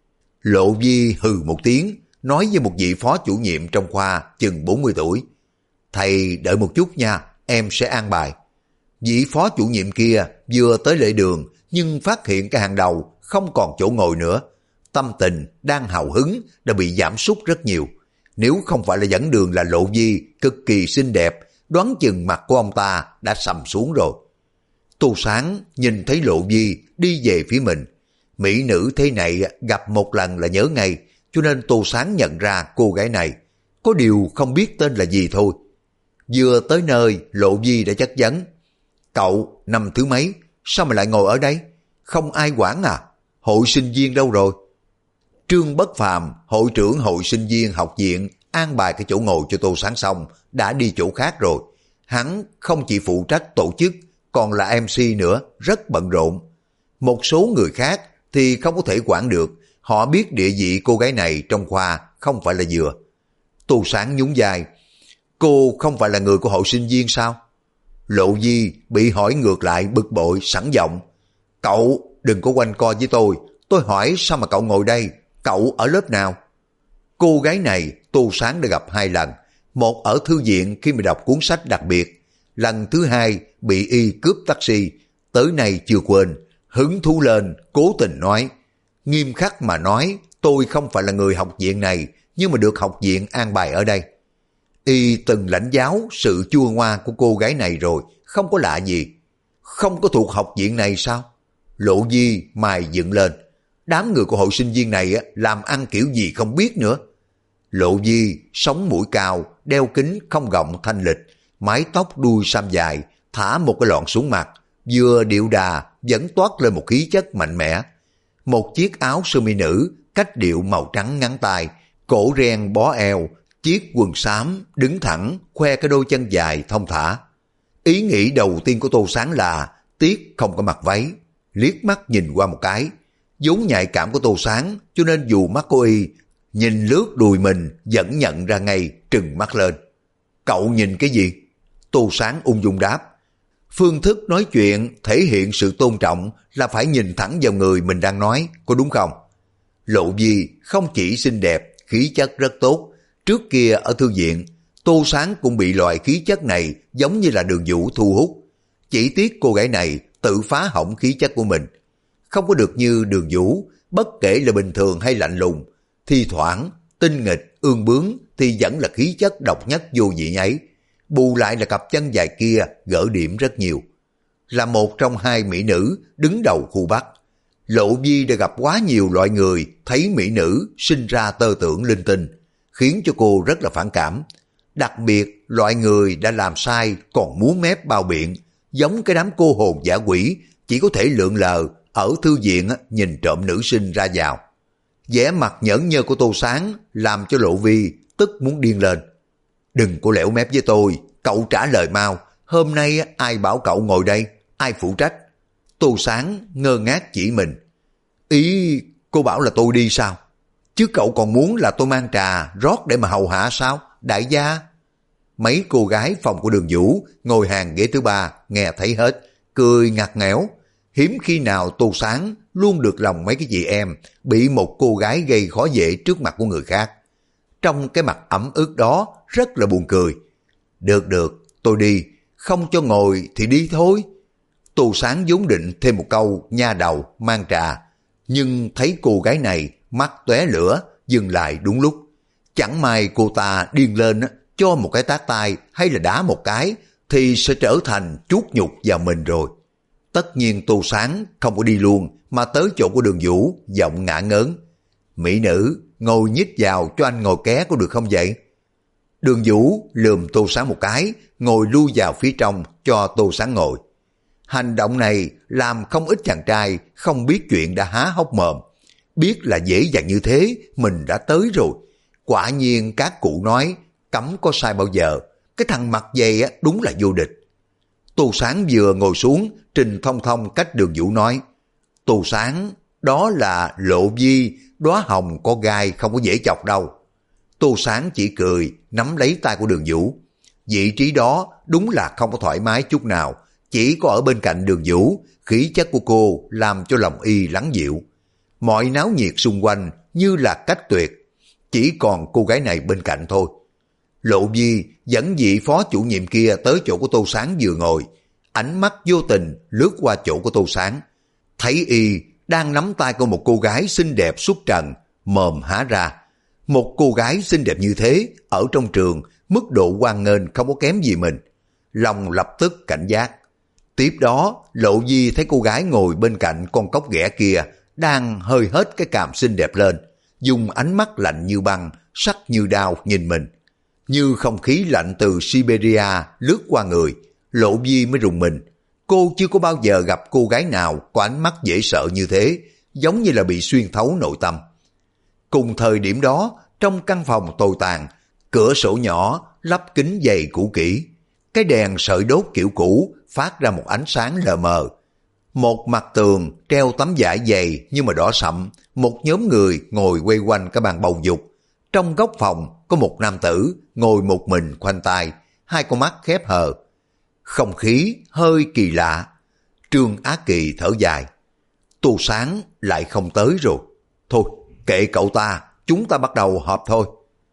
Lộ Vi hừ một tiếng, nói với một vị phó chủ nhiệm trong khoa chừng 40 tuổi. Thầy đợi một chút nha, em sẽ an bài. Vị phó chủ nhiệm kia vừa tới lễ đường nhưng phát hiện cái hàng đầu không còn chỗ ngồi nữa. Tâm tình đang hào hứng đã bị giảm sút rất nhiều. Nếu không phải là dẫn đường là Lộ Vi cực kỳ xinh đẹp, đoán chừng mặt của ông ta đã sầm xuống rồi. Tô Sáng nhìn thấy Lộ Vi đi về phía mình. Mỹ nữ thế này gặp một lần là nhớ ngay, cho nên Tô Sáng nhận ra cô gái này. Có điều không biết tên là gì thôi. Vừa tới nơi, Lộ Vi đã chất vấn. Cậu năm thứ mấy, sao mà lại ngồi ở đây? Không ai quản à? Hội sinh viên đâu rồi? Trương Bất Phàm, hội trưởng hội sinh viên học viện, an bài cái chỗ ngồi cho Tô Sáng xong, đã đi chỗ khác rồi. Hắn không chỉ phụ trách tổ chức, còn là MC nữa, rất bận rộn. Một số người khác thì không có thể quản được, họ biết địa vị cô gái này trong khoa không phải là vừa. Tô Sáng nhún vai, cô không phải là người của hội sinh viên sao? Lộ Vi bị hỏi ngược lại bực bội sẵn giọng, cậu đừng có quanh co với tôi hỏi sao mà cậu ngồi đây, cậu ở lớp nào? Cô gái này Tô Sáng đã gặp 2 lần, một ở thư viện khi mà đọc cuốn sách đặc biệt, lần thứ 2 bị y cướp taxi, tới nay chưa quên, hứng thú lên cố tình nói, nghiêm khắc mà nói tôi không phải là người học viện này, nhưng mà được học viện an bài ở đây. Y từng lãnh giáo sự chua ngoa của cô gái này rồi, không có lạ gì. Không có thuộc học viện này sao? Lộ Vi mày dựng lên, đám người của hội sinh viên này làm ăn kiểu gì không biết nữa. Lộ Vi sống mũi cao, đeo kính không gọng thanh lịch, mái tóc đuôi sam dài, thả một cái lọn xuống mặt, vừa điệu đà vẫn toát lên một khí chất mạnh mẽ. Một chiếc áo sơ mi nữ cách điệu màu trắng ngắn tay, cổ ren bó eo, chiếc quần xám đứng thẳng, khoe cái đôi chân dài thon thả. Ý nghĩ đầu tiên của Tô Sáng là tiếc không có mặc váy, liếc mắt nhìn qua một cái. Vốn nhạy cảm của Tô Sáng, cho nên dù mắt của y nhìn lướt đùi mình vẫn nhận ra ngay, trừng mắt lên. Cậu nhìn cái gì? Tô Sáng ung dung đáp. Phương thức nói chuyện thể hiện sự tôn trọng là phải nhìn thẳng vào người mình đang nói, có đúng không? Lộ Vi không chỉ xinh đẹp, khí chất rất tốt. Trước kia ở thư viện, Tô Sáng cũng bị loại khí chất này giống như là Đường Vũ thu hút. Chỉ tiếc cô gái này tự phá hỏng khí chất của mình. Không có được như Đường Vũ, bất kể là bình thường hay lạnh lùng, thi thoảng, tinh nghịch, ương bướng thì vẫn là khí chất độc nhất vô nhị ấy. Bù lại là cặp chân dài kia gỡ điểm rất nhiều. Là một trong 2 mỹ nữ đứng đầu khu Bắc, Lộ Vi đã gặp quá nhiều loại người thấy mỹ nữ sinh ra tơ tưởng linh tinh, khiến cho cô rất là phản cảm. Đặc biệt loại người đã làm sai còn múa mép bao biện, giống cái đám cô hồn dã quỷ chỉ có thể lượn lờ ở thư viện nhìn trộm nữ sinh ra vào. Vẻ mặt nhởn nhơ của Tô Sáng làm cho Lộ Vi tức muốn điên lên. Đừng có lẻo mép với tôi, cậu trả lời mau, hôm nay ai bảo cậu ngồi đây, ai phụ trách? Tô Sáng ngơ ngác chỉ mình. Ý cô bảo là tôi đi sao? Chứ cậu còn muốn là tôi mang trà rót để mà hầu hạ sao, đại gia? Mấy cô gái phòng của Đường Vũ ngồi hàng ghế thứ 3 nghe thấy hết, cười ngặt nghẽo. Hiếm khi nào Tô Sáng luôn được lòng mấy cái chị em bị một cô gái gây khó dễ trước mặt của người khác. Trong cái mặt ẩm ướt đó rất là buồn cười. Được, tôi đi, không cho ngồi thì đi thôi. Tô Sáng vốn định thêm một câu nha đầu mang trà, nhưng thấy cô gái này mắt tóe lửa, dừng lại đúng lúc. Chẳng may cô ta điên lên cho một cái tát tay hay là đá một cái thì sẽ trở thành chuốt nhục vào mình rồi. Tất nhiên Tô Sáng không có đi luôn mà tới chỗ của Đường Vũ, giọng ngả ngớn. Mỹ nữ, ngồi nhích vào cho anh ngồi ké có được không vậy? Đường Vũ lườm Tô Sáng một cái, ngồi lui vào phía trong cho Tô Sáng ngồi. Hành động này làm không ít chàng trai không biết chuyện đã há hốc mồm. Biết là dễ dàng như thế, mình đã tới rồi. Quả nhiên các cụ nói, cấm có sai bao giờ. Cái thằng mặt dày đúng là vô địch. Tô Sáng vừa ngồi xuống, Trình Thông Thông cách Đường Vũ nói. Tô Sáng, đó là Lộ Vi, đóa hồng có gai không có dễ chọc đâu. Tô Sáng chỉ cười, nắm lấy tay của Đường Vũ. Vị trí đó đúng là không có thoải mái chút nào, chỉ có ở bên cạnh Đường Vũ, khí chất của cô làm cho lòng y lắng dịu. Mọi náo nhiệt xung quanh như là cách tuyệt, chỉ còn cô gái này bên cạnh thôi. Lộ Vi dẫn vị phó chủ nhiệm kia tới chỗ của Tô Sáng vừa ngồi, ánh mắt vô tình lướt qua chỗ của Tô Sáng, thấy y đang nắm tay của một cô gái xinh đẹp xuất trần, mồm há ra. Một cô gái xinh đẹp như thế, ở trong trường, mức độ hoan nghênh không có kém gì mình. Lòng lập tức cảnh giác. Tiếp đó, Lộ Vi thấy cô gái ngồi bên cạnh con cóc ghẻ kia, đang hơi hết cái cằm xinh đẹp lên, dùng ánh mắt lạnh như băng, sắc như đao nhìn mình. Như không khí lạnh từ Siberia lướt qua người, Lộ Vi mới rùng mình. Cô chưa có bao giờ gặp cô gái nào có ánh mắt dễ sợ như thế, giống như là bị xuyên thấu nội tâm. Cùng thời điểm đó, trong căn phòng tồi tàn, cửa sổ nhỏ lắp kính dày cũ kỹ. Cái đèn sợi đốt kiểu cũ phát ra một ánh sáng lờ mờ. Một mặt tường treo tấm vải dày nhưng mà đỏ sậm, một nhóm người ngồi quay quanh cái bàn bầu dục. Trong góc phòng có một nam tử ngồi một mình khoanh tay, hai con mắt khép hờ. Không khí hơi kỳ lạ. Trương Á Kỳ thở dài. Tô Sáng lại không tới rồi. Thôi, kệ cậu ta, chúng ta bắt đầu họp thôi.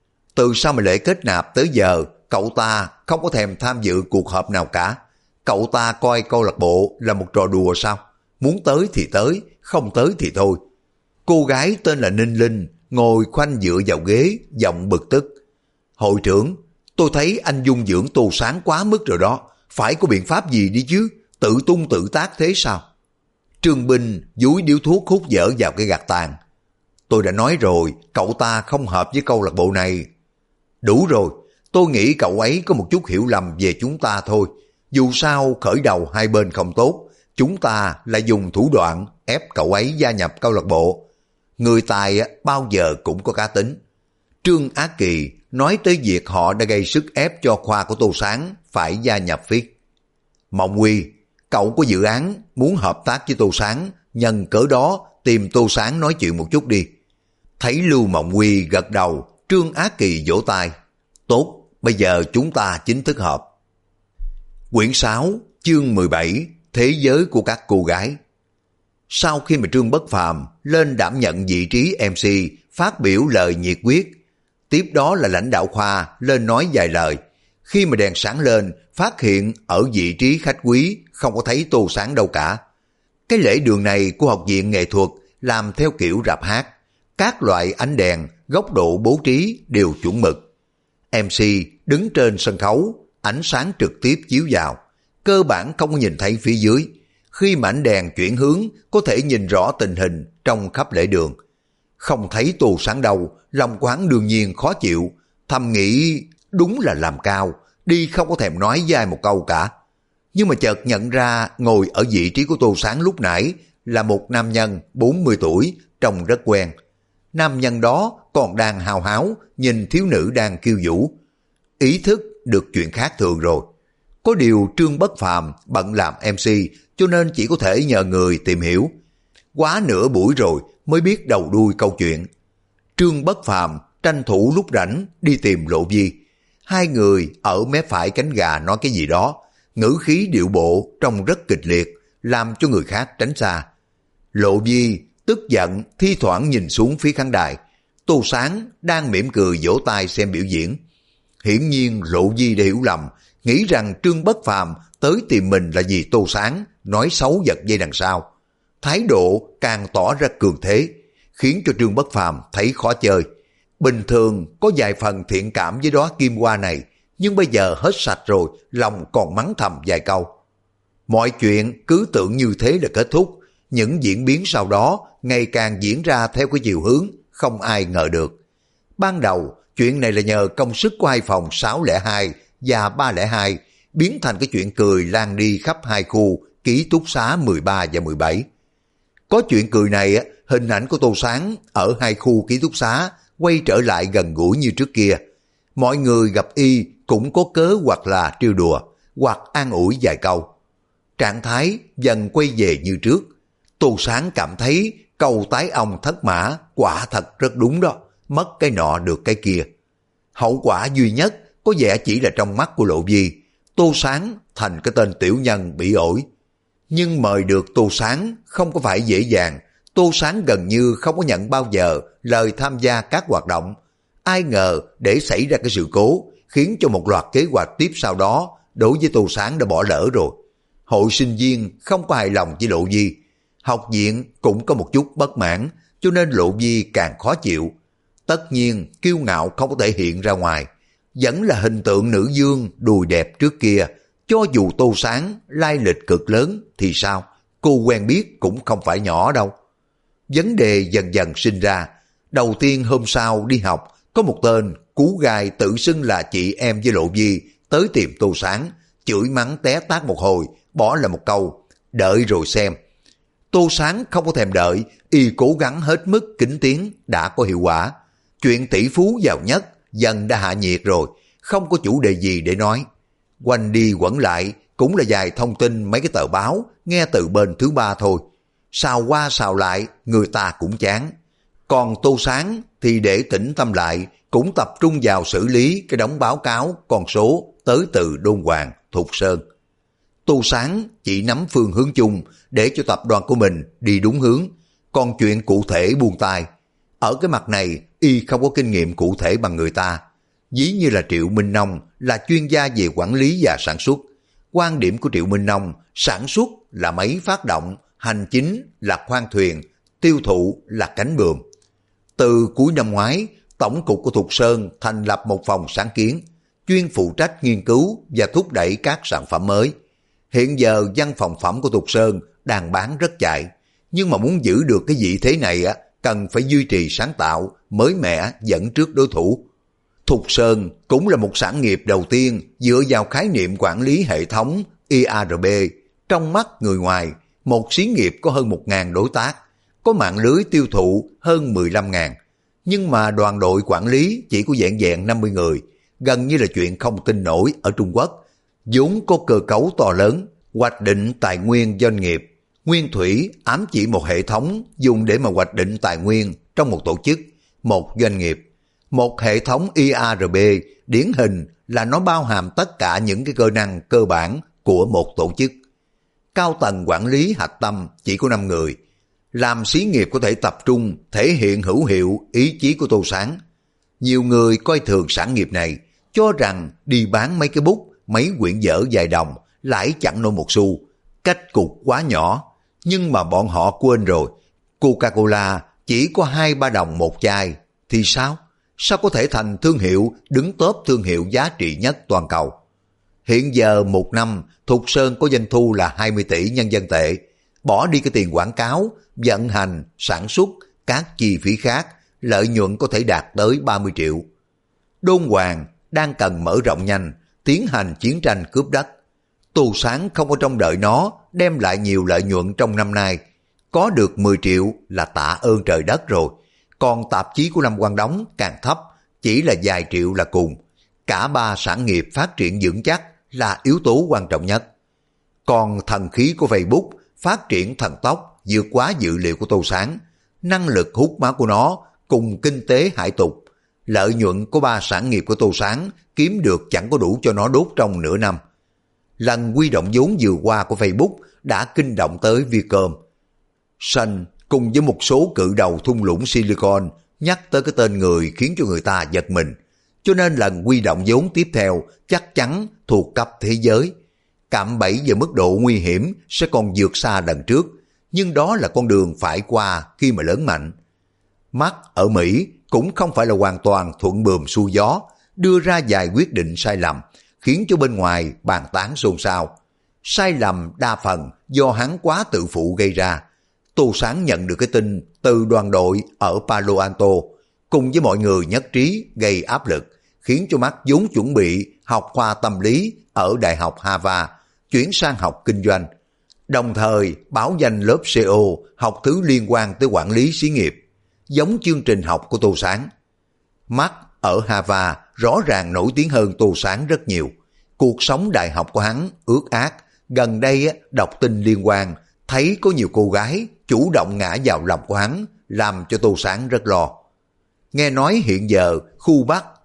Từ sau mà lễ kết nạp tới giờ, cậu ta không có thèm tham dự cuộc họp nào cả. Cậu ta coi câu lạc bộ là một trò đùa sao? Muốn tới thì tới, không tới thì thôi. Cô gái tên là Ninh Linh ngồi khoanh dựa vào ghế, giọng bực tức. Hội trưởng, tôi thấy anh dung dưỡng Tô Sáng quá mức rồi đó. Phải có biện pháp gì đi chứ, tự tung tự tác thế sao? Trương Binh dúi điếu thuốc hút dở vào cái gạt tàn. Tôi đã nói rồi, cậu ta không hợp với câu lạc bộ này. Đủ rồi, tôi nghĩ cậu ấy có một chút hiểu lầm về chúng ta thôi. Dù sao khởi đầu hai bên không tốt, chúng ta lại dùng thủ đoạn ép cậu ấy gia nhập câu lạc bộ. Người tài bao giờ cũng có cá tính. Trương Á Kỳ nói tới việc họ đã gây sức ép cho khoa của Tô Sáng phải gia nhập viết. Mộng Huy, cậu có dự án muốn hợp tác với Tô Sáng, nhân cỡ đó tìm Tô Sáng nói chuyện một chút đi. Thấy Lưu Mộng Huy gật đầu, Trương Á Kỳ vỗ tay. Tốt, bây giờ chúng ta chính thức họp. Quyển 6, chương 17, Thế giới của các cô gái. Sau khi mà Trương Bất Phàm lên đảm nhận vị trí MC, phát biểu lời nhiệt quyết, tiếp đó là lãnh đạo khoa lên nói vài lời. Khi mà đèn sáng lên, phát hiện ở vị trí khách quý không có thấy Tô Sáng đâu cả. Cái lễ đường này của học viện nghệ thuật làm theo kiểu rạp hát. Các loại ánh đèn, góc độ bố trí đều chuẩn mực. MC đứng trên sân khấu, ánh sáng trực tiếp chiếu vào, cơ bản không có nhìn thấy phía dưới. Khi mà ánh đèn chuyển hướng, có thể nhìn rõ tình hình trong khắp lễ đường. Không thấy Tô Sáng đâu, lòng quán đương nhiên khó chịu, thầm nghĩ đúng là làm cao, đi không có thèm nói với ai một câu cả. Nhưng mà chợt nhận ra ngồi ở vị trí của Tô Sáng lúc nãy là một nam nhân 40 tuổi, trông rất quen. Nam nhân đó còn đang hào háo nhìn thiếu nữ đang khiêu vũ. Ý thức được chuyện khác thường rồi. Có điều Trương Bất Phàm bận làm MC cho nên chỉ có thể nhờ người tìm hiểu. Quá nửa buổi rồi mới biết đầu đuôi câu chuyện. Trương Bất Phàm tranh thủ lúc rảnh đi tìm Lộ Vi. Hai người ở mé phải cánh gà nói cái gì đó, ngữ khí điệu bộ trông rất kịch liệt, làm cho người khác tránh xa. Lộ Vi tức giận thi thoảng nhìn xuống phía khán đài. Tô Sáng đang mỉm cười vỗ tay xem biểu diễn. Hiển nhiên Lộ Vi đã hiểu lầm, nghĩ rằng Trương Bất Phàm tới tìm mình là vì Tô Sáng nói xấu giật dây đằng sau. Thái độ càng tỏ ra cường thế, khiến cho Trương Bất Phàm thấy khó chơi. Bình thường có vài phần thiện cảm với đóa kim hoa này, nhưng bây giờ hết sạch rồi, lòng còn mắng thầm vài câu. Mọi chuyện cứ tưởng như thế là kết thúc, những diễn biến sau đó ngày càng diễn ra theo cái chiều hướng không ai ngờ được. Ban đầu, chuyện này là nhờ công sức của hai phòng 602 và 302, biến thành cái chuyện cười lan đi khắp hai khu ký túc xá 13 và 17. Có chuyện cười này, hình ảnh của Tô Sáng ở hai khu ký túc xá quay trở lại gần gũi như trước kia. Mọi người gặp y cũng có cớ hoặc là trêu đùa, hoặc an ủi vài câu. Trạng thái dần quay về như trước. Tô Sáng cảm thấy câu tái ông thất mã quả thật rất đúng đó, mất cái nọ được cái kia. Hậu quả duy nhất có vẻ chỉ là trong mắt của Lộ Vi, Tô Sáng thành cái tên tiểu nhân bị ổi. Nhưng mời được Tô Sáng không có phải dễ dàng. Tô Sáng gần như không có nhận bao giờ lời tham gia các hoạt động. Ai ngờ để xảy ra cái sự cố, khiến cho một loạt kế hoạch tiếp sau đó đối với Tô Sáng đã bỏ lỡ rồi. Hội sinh viên không có hài lòng với Lộ Vi, học viện cũng có một chút bất mãn, cho nên Lộ Vi càng khó chịu. Tất nhiên kiêu ngạo không có thể hiện ra ngoài, vẫn là hình tượng nữ vương đùi đẹp trước kia. Cho dù Tô Sáng lai lịch cực lớn thì sao, cô quen biết cũng không phải nhỏ đâu. Vấn đề dần dần sinh ra. Đầu tiên hôm sau đi học, có một tên cú gai tự xưng là chị em với Lộ Vi tới tìm Tô Sáng, chửi mắng té tát một hồi, bỏ lại một câu, đợi rồi xem. Tô Sáng không có thèm đợi, y cố gắng hết mức kính tiếng đã có hiệu quả. Chuyện tỷ phú giàu nhất dần đã hạ nhiệt rồi, không có chủ đề gì để nói. Quanh đi quẩn lại cũng là vài thông tin mấy cái tờ báo nghe từ bên thứ ba thôi. Xào qua xào lại người ta cũng chán. Còn Tô Sáng thì để tĩnh tâm lại cũng tập trung vào xử lý cái đống báo cáo con số tới từ Đôn Hoàng, Thục Sơn. Tô Sáng chỉ nắm phương hướng chung để cho tập đoàn của mình đi đúng hướng, còn chuyện cụ thể buông tay. Ở cái mặt này y không có kinh nghiệm cụ thể bằng người ta. Ví như là Triệu Minh Nông là chuyên gia về quản lý và sản xuất. Quan điểm của Triệu Minh Nông, sản xuất là máy phát động, hành chính là khoang thuyền, tiêu thụ là cánh buồm. Từ cuối năm ngoái, Tổng cục của Thục Sơn thành lập một phòng sáng kiến, chuyên phụ trách nghiên cứu và thúc đẩy các sản phẩm mới. Hiện giờ văn phòng phẩm của Thục Sơn đang bán rất chạy, nhưng mà muốn giữ được cái vị thế này cần phải duy trì sáng tạo, mới mẻ dẫn trước đối thủ. Thục Sơn cũng là một sản nghiệp đầu tiên dựa vào khái niệm quản lý hệ thống ERP. Trong mắt người ngoài, một xí nghiệp có hơn 1.000 đối tác, có mạng lưới tiêu thụ hơn 15.000. Nhưng mà đoàn đội quản lý chỉ có vẹn vẹn 50 người, gần như là chuyện không tin nổi ở Trung Quốc. Vốn có cơ cấu to lớn, hoạch định tài nguyên doanh nghiệp. Nguyên thủy ám chỉ một hệ thống dùng để mà hoạch định tài nguyên trong một tổ chức, một doanh nghiệp. Một hệ thống ERP điển hình là nó bao hàm tất cả những cái cơ năng cơ bản của một tổ chức. Cao tầng quản lý hạch tâm chỉ có 5 người. Làm xí nghiệp có thể tập trung thể hiện hữu hiệu ý chí của Tô Sáng. Nhiều người coi thường sản nghiệp này, cho rằng đi bán mấy cái bút, mấy quyển vở dài đồng, lãi chẳng nổi một xu. Cách cục quá nhỏ, nhưng mà bọn họ quên rồi. Coca-Cola chỉ có 2-3 đồng một chai, thì sao? Sao có thể thành thương hiệu đứng top thương hiệu giá trị nhất toàn cầu? Hiện giờ một năm, Thục Sơn có doanh thu là 20 tỷ nhân dân tệ. Bỏ đi cái tiền quảng cáo, vận hành, sản xuất, các chi phí khác, lợi nhuận có thể đạt tới 30 triệu. Đôn Hoàng đang cần mở rộng nhanh, tiến hành chiến tranh cướp đất. Tô Sáng không có trông đợi nó đem lại nhiều lợi nhuận trong năm nay. Có được 10 triệu là tạ ơn trời đất rồi. Còn tạp chí của Lâm Quang Đống càng thấp, chỉ là vài triệu là cùng. Cả ba sản nghiệp phát triển vững chắc là yếu tố quan trọng nhất. Còn thần khí của Facebook phát triển thần tốc vượt quá dự liệu của Tô Sáng. Năng lực hút máu của nó cùng kinh tế hải tục. Lợi nhuận của ba sản nghiệp của Tô Sáng kiếm được chẳng có đủ cho nó đốt trong nửa năm. Lần huy động vốn vừa qua của Facebook đã kinh động tới Viacom. Sun cùng với một số cự đầu thung lũng Silicon nhắc tới cái tên người khiến cho người ta giật mình. Cho nên lần huy động vốn tiếp theo chắc chắn thuộc cấp thế giới. Cạm bẫy về mức độ nguy hiểm sẽ còn vượt xa lần trước, nhưng đó là con đường phải qua khi mà lớn mạnh. Mark ở Mỹ cũng không phải là hoàn toàn thuận buồm xuôi gió, đưa ra vài quyết định sai lầm, khiến cho bên ngoài bàn tán xôn xao. Sai lầm đa phần do hắn quá tự phụ gây ra. Tô Sáng nhận được cái tin từ đoàn đội ở Palo Alto, cùng với mọi người nhất trí gây áp lực, khiến cho Mark vốn chuẩn bị học khoa tâm lý ở Đại học Harvard, chuyển sang học kinh doanh. Đồng thời báo danh lớp CO học thứ liên quan tới quản lý xí nghiệp, giống chương trình học của Tô Sáng. Mark ở Harvard rõ ràng nổi tiếng hơn Tô Sáng rất nhiều. Cuộc sống đại học của hắn ước ác, gần đây đọc tin liên quan, thấy có nhiều cô gái chủ động ngã vào lòng của hắn, làm cho Tô Sáng rất lo. Nghe nói hiện giờ khu Bắc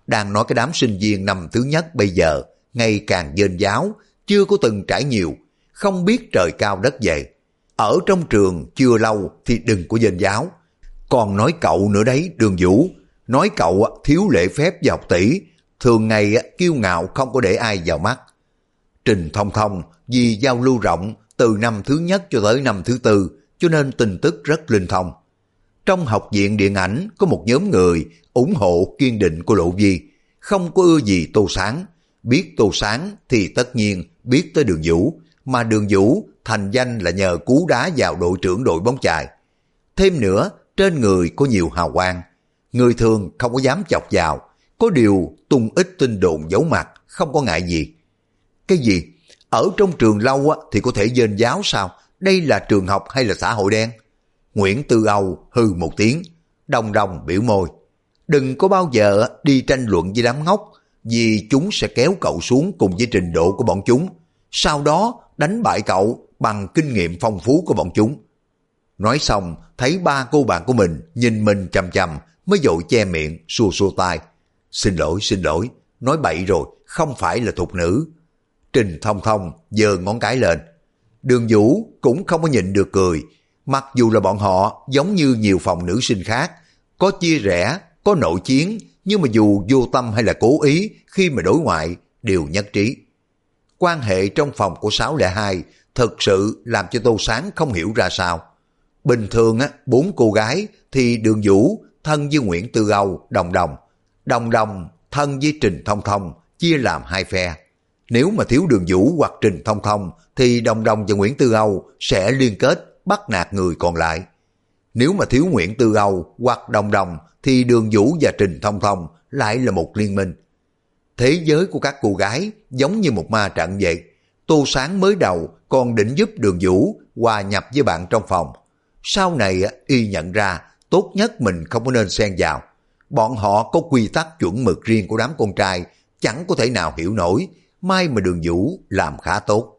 đang nói cái đám sinh viên năm thứ nhất bây giờ ngày càng dên giáo, chưa có từng trải nhiều, không biết trời cao đất dày. Ở trong trường chưa lâu thì đừng có dên giáo. Còn nói cậu nữa đấy Đường Vũ, nói cậu thiếu lễ phép và học tỷ, thường ngày kiêu ngạo không có để ai vào mắt. Trình Thông Thông vì giao lưu rộng từ năm thứ nhất cho tới năm thứ tư, cho nên tin tức rất linh thông. Trong học viện điện ảnh có một nhóm người ủng hộ kiên định của Lộ Vi, không có ưa gì Tô Sáng. Biết Tô Sáng thì tất nhiên biết tới Đường Vũ, mà Đường Vũ thành danh là nhờ cú đá vào đội trưởng đội bóng chày. Thêm nữa, trên người có nhiều hào quang, người thường không có dám chọc vào, có điều tung ít tin đồn giấu mặt, không có ngại gì. Cái gì? Ở trong trường lâu thì có thể dên giáo sao? Đây là trường học hay là xã hội đen? Nguyễn Tư Âu hư một tiếng, Đồng Đồng biểu môi. Đừng có bao giờ đi tranh luận với đám ngốc, vì chúng sẽ kéo cậu xuống cùng với trình độ của bọn chúng, sau đó đánh bại cậu bằng kinh nghiệm phong phú của bọn chúng. Nói xong, thấy ba cô bạn của mình nhìn mình chằm chằm, mới vội che miệng, xua xua tay. Xin lỗi, nói bậy rồi, không phải là thục nữ. Trình Thông Thông giơ ngón cái lên. Đường Vũ cũng không có nhịn được cười, mặc dù là bọn họ giống như nhiều phòng nữ sinh khác, có chia rẽ, có nội chiến, nhưng mà dù vô tâm hay là cố ý khi mà đối ngoại đều nhất trí. Quan hệ trong phòng của 602 thực sự làm cho Tô Sáng không hiểu ra sao. Bình thường 4 cô gái thì Đường Vũ thân với Nguyễn Tư Âu, Đồng Đồng. Đồng Đồng thân với Trình Thông Thông, chia làm hai phe. Nếu mà thiếu Đường Vũ hoặc Trình Thông Thông thì Đồng Đồng và Nguyễn Tư Âu sẽ liên kết bắt nạt người còn lại. Nếu mà thiếu Nguyễn Tư Âu hoặc Đồng Đồng thì Đường Vũ và Trình Thông Thông lại là một liên minh. Thế giới của các cô gái giống như một ma trận vậy. Tô Sáng mới đầu còn định giúp Đường Vũ hòa nhập với bạn trong phòng. Sau này y nhận ra tốt nhất mình không có nên xen vào. Bọn họ có quy tắc chuẩn mực riêng của đám con trai, chẳng có thể nào hiểu nổi. May mà Đường Vũ làm khá tốt.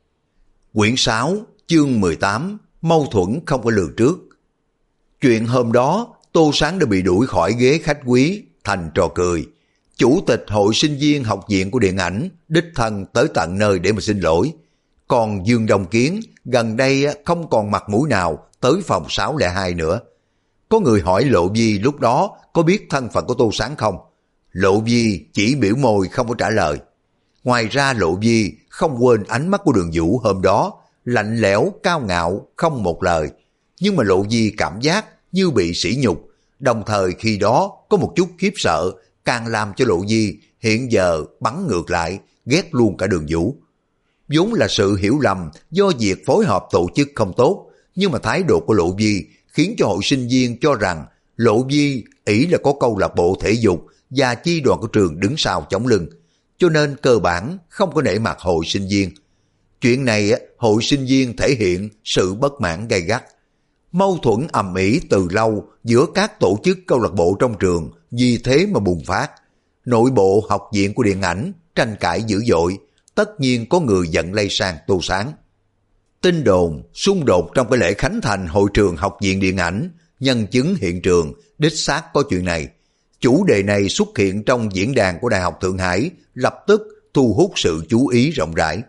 Quyển 6, chương 18, mâu thuẫn không có lường trước. Chuyện hôm đó, Tô Sáng đã bị đuổi khỏi ghế khách quý, thành trò cười. Chủ tịch hội sinh viên học viện của điện ảnh đích thân tới tận nơi để mà xin lỗi. Còn Dương Đông Kiến gần đây không còn mặt mũi nào tới phòng 602 nữa. Có người hỏi Lộ Vi lúc đó có biết thân phận của Tô Sáng không? Lộ Vi chỉ biểu môi không có trả lời. Ngoài ra Lộ Vi không quên ánh mắt của Đường Vũ hôm đó, lạnh lẽo, cao ngạo, không một lời. Nhưng mà Lộ Vi cảm giác như bị sỉ nhục, đồng thời khi đó có một chút khiếp sợ, càng làm cho Lộ Vi hiện giờ bắn ngược lại, ghét luôn cả Đường Vũ. Vốn là sự hiểu lầm do việc phối hợp tổ chức không tốt, nhưng mà thái độ của Lộ Vi khiến cho hội sinh viên cho rằng Lộ Vi ỷ là có câu lạc bộ thể dục và chi đoàn của trường đứng sau chống lưng, cho nên cơ bản không có nể mặt hội sinh viên. Chuyện này hội sinh viên thể hiện sự bất mãn gay gắt. Mâu thuẫn ầm ĩ từ lâu giữa các tổ chức câu lạc bộ trong trường vì thế mà bùng phát. Nội bộ học viện của điện ảnh tranh cãi dữ dội, tất nhiên có người giận lây sang Tô Sáng. Tin đồn xung đột trong cái lễ khánh thành hội trường học viện điện ảnh, nhân chứng hiện trường đích xác có chuyện này. Chủ đề này xuất hiện trong diễn đàn của Đại học Thượng Hải, lập tức thu hút sự chú ý rộng rãi.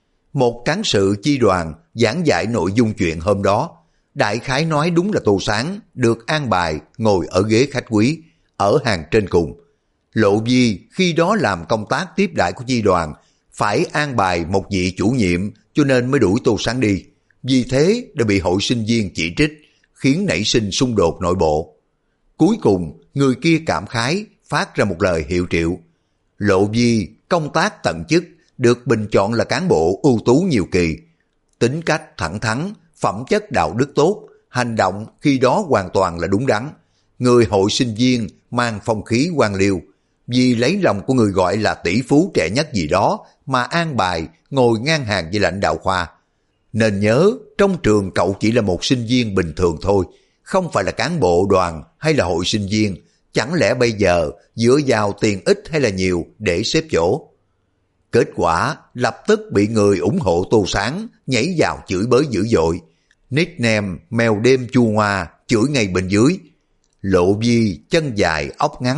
Một cán sự chi đoàn giảng dạy nội dung chuyện hôm đó, đại khái nói đúng là Tô Sáng được an bài ngồi ở ghế khách quý, ở hàng trên cùng. Lộ Vi khi đó làm công tác tiếp đãi của chi đoàn, phải an bài một vị chủ nhiệm cho nên mới đuổi Tô Sáng đi. Vì thế đã bị hội sinh viên chỉ trích, khiến nảy sinh xung đột nội bộ. Cuối cùng, người kia cảm khái, phát ra một lời hiệu triệu. Lộ Vi công tác tận chức, được bình chọn là cán bộ ưu tú nhiều kỳ. Tính cách thẳng thắn, phẩm chất đạo đức tốt, hành động khi đó hoàn toàn là đúng đắn. Người hội sinh viên mang phong khí quan liêu, vì lấy lòng của người gọi là tỷ phú trẻ nhất gì đó mà an bài ngồi ngang hàng với lãnh đạo khoa. Nên nhớ, trong trường cậu chỉ là một sinh viên bình thường thôi, không phải là cán bộ đoàn hay là hội sinh viên. Chẳng lẽ bây giờ dựa vào tiền ít hay là nhiều để xếp chỗ? Kết quả lập tức bị người ủng hộ Tô Sáng nhảy vào chửi bới dữ dội. Nickname mèo đêm chua ngoa chửi ngay bên dưới. Lộ Vi chân dài óc ngắn,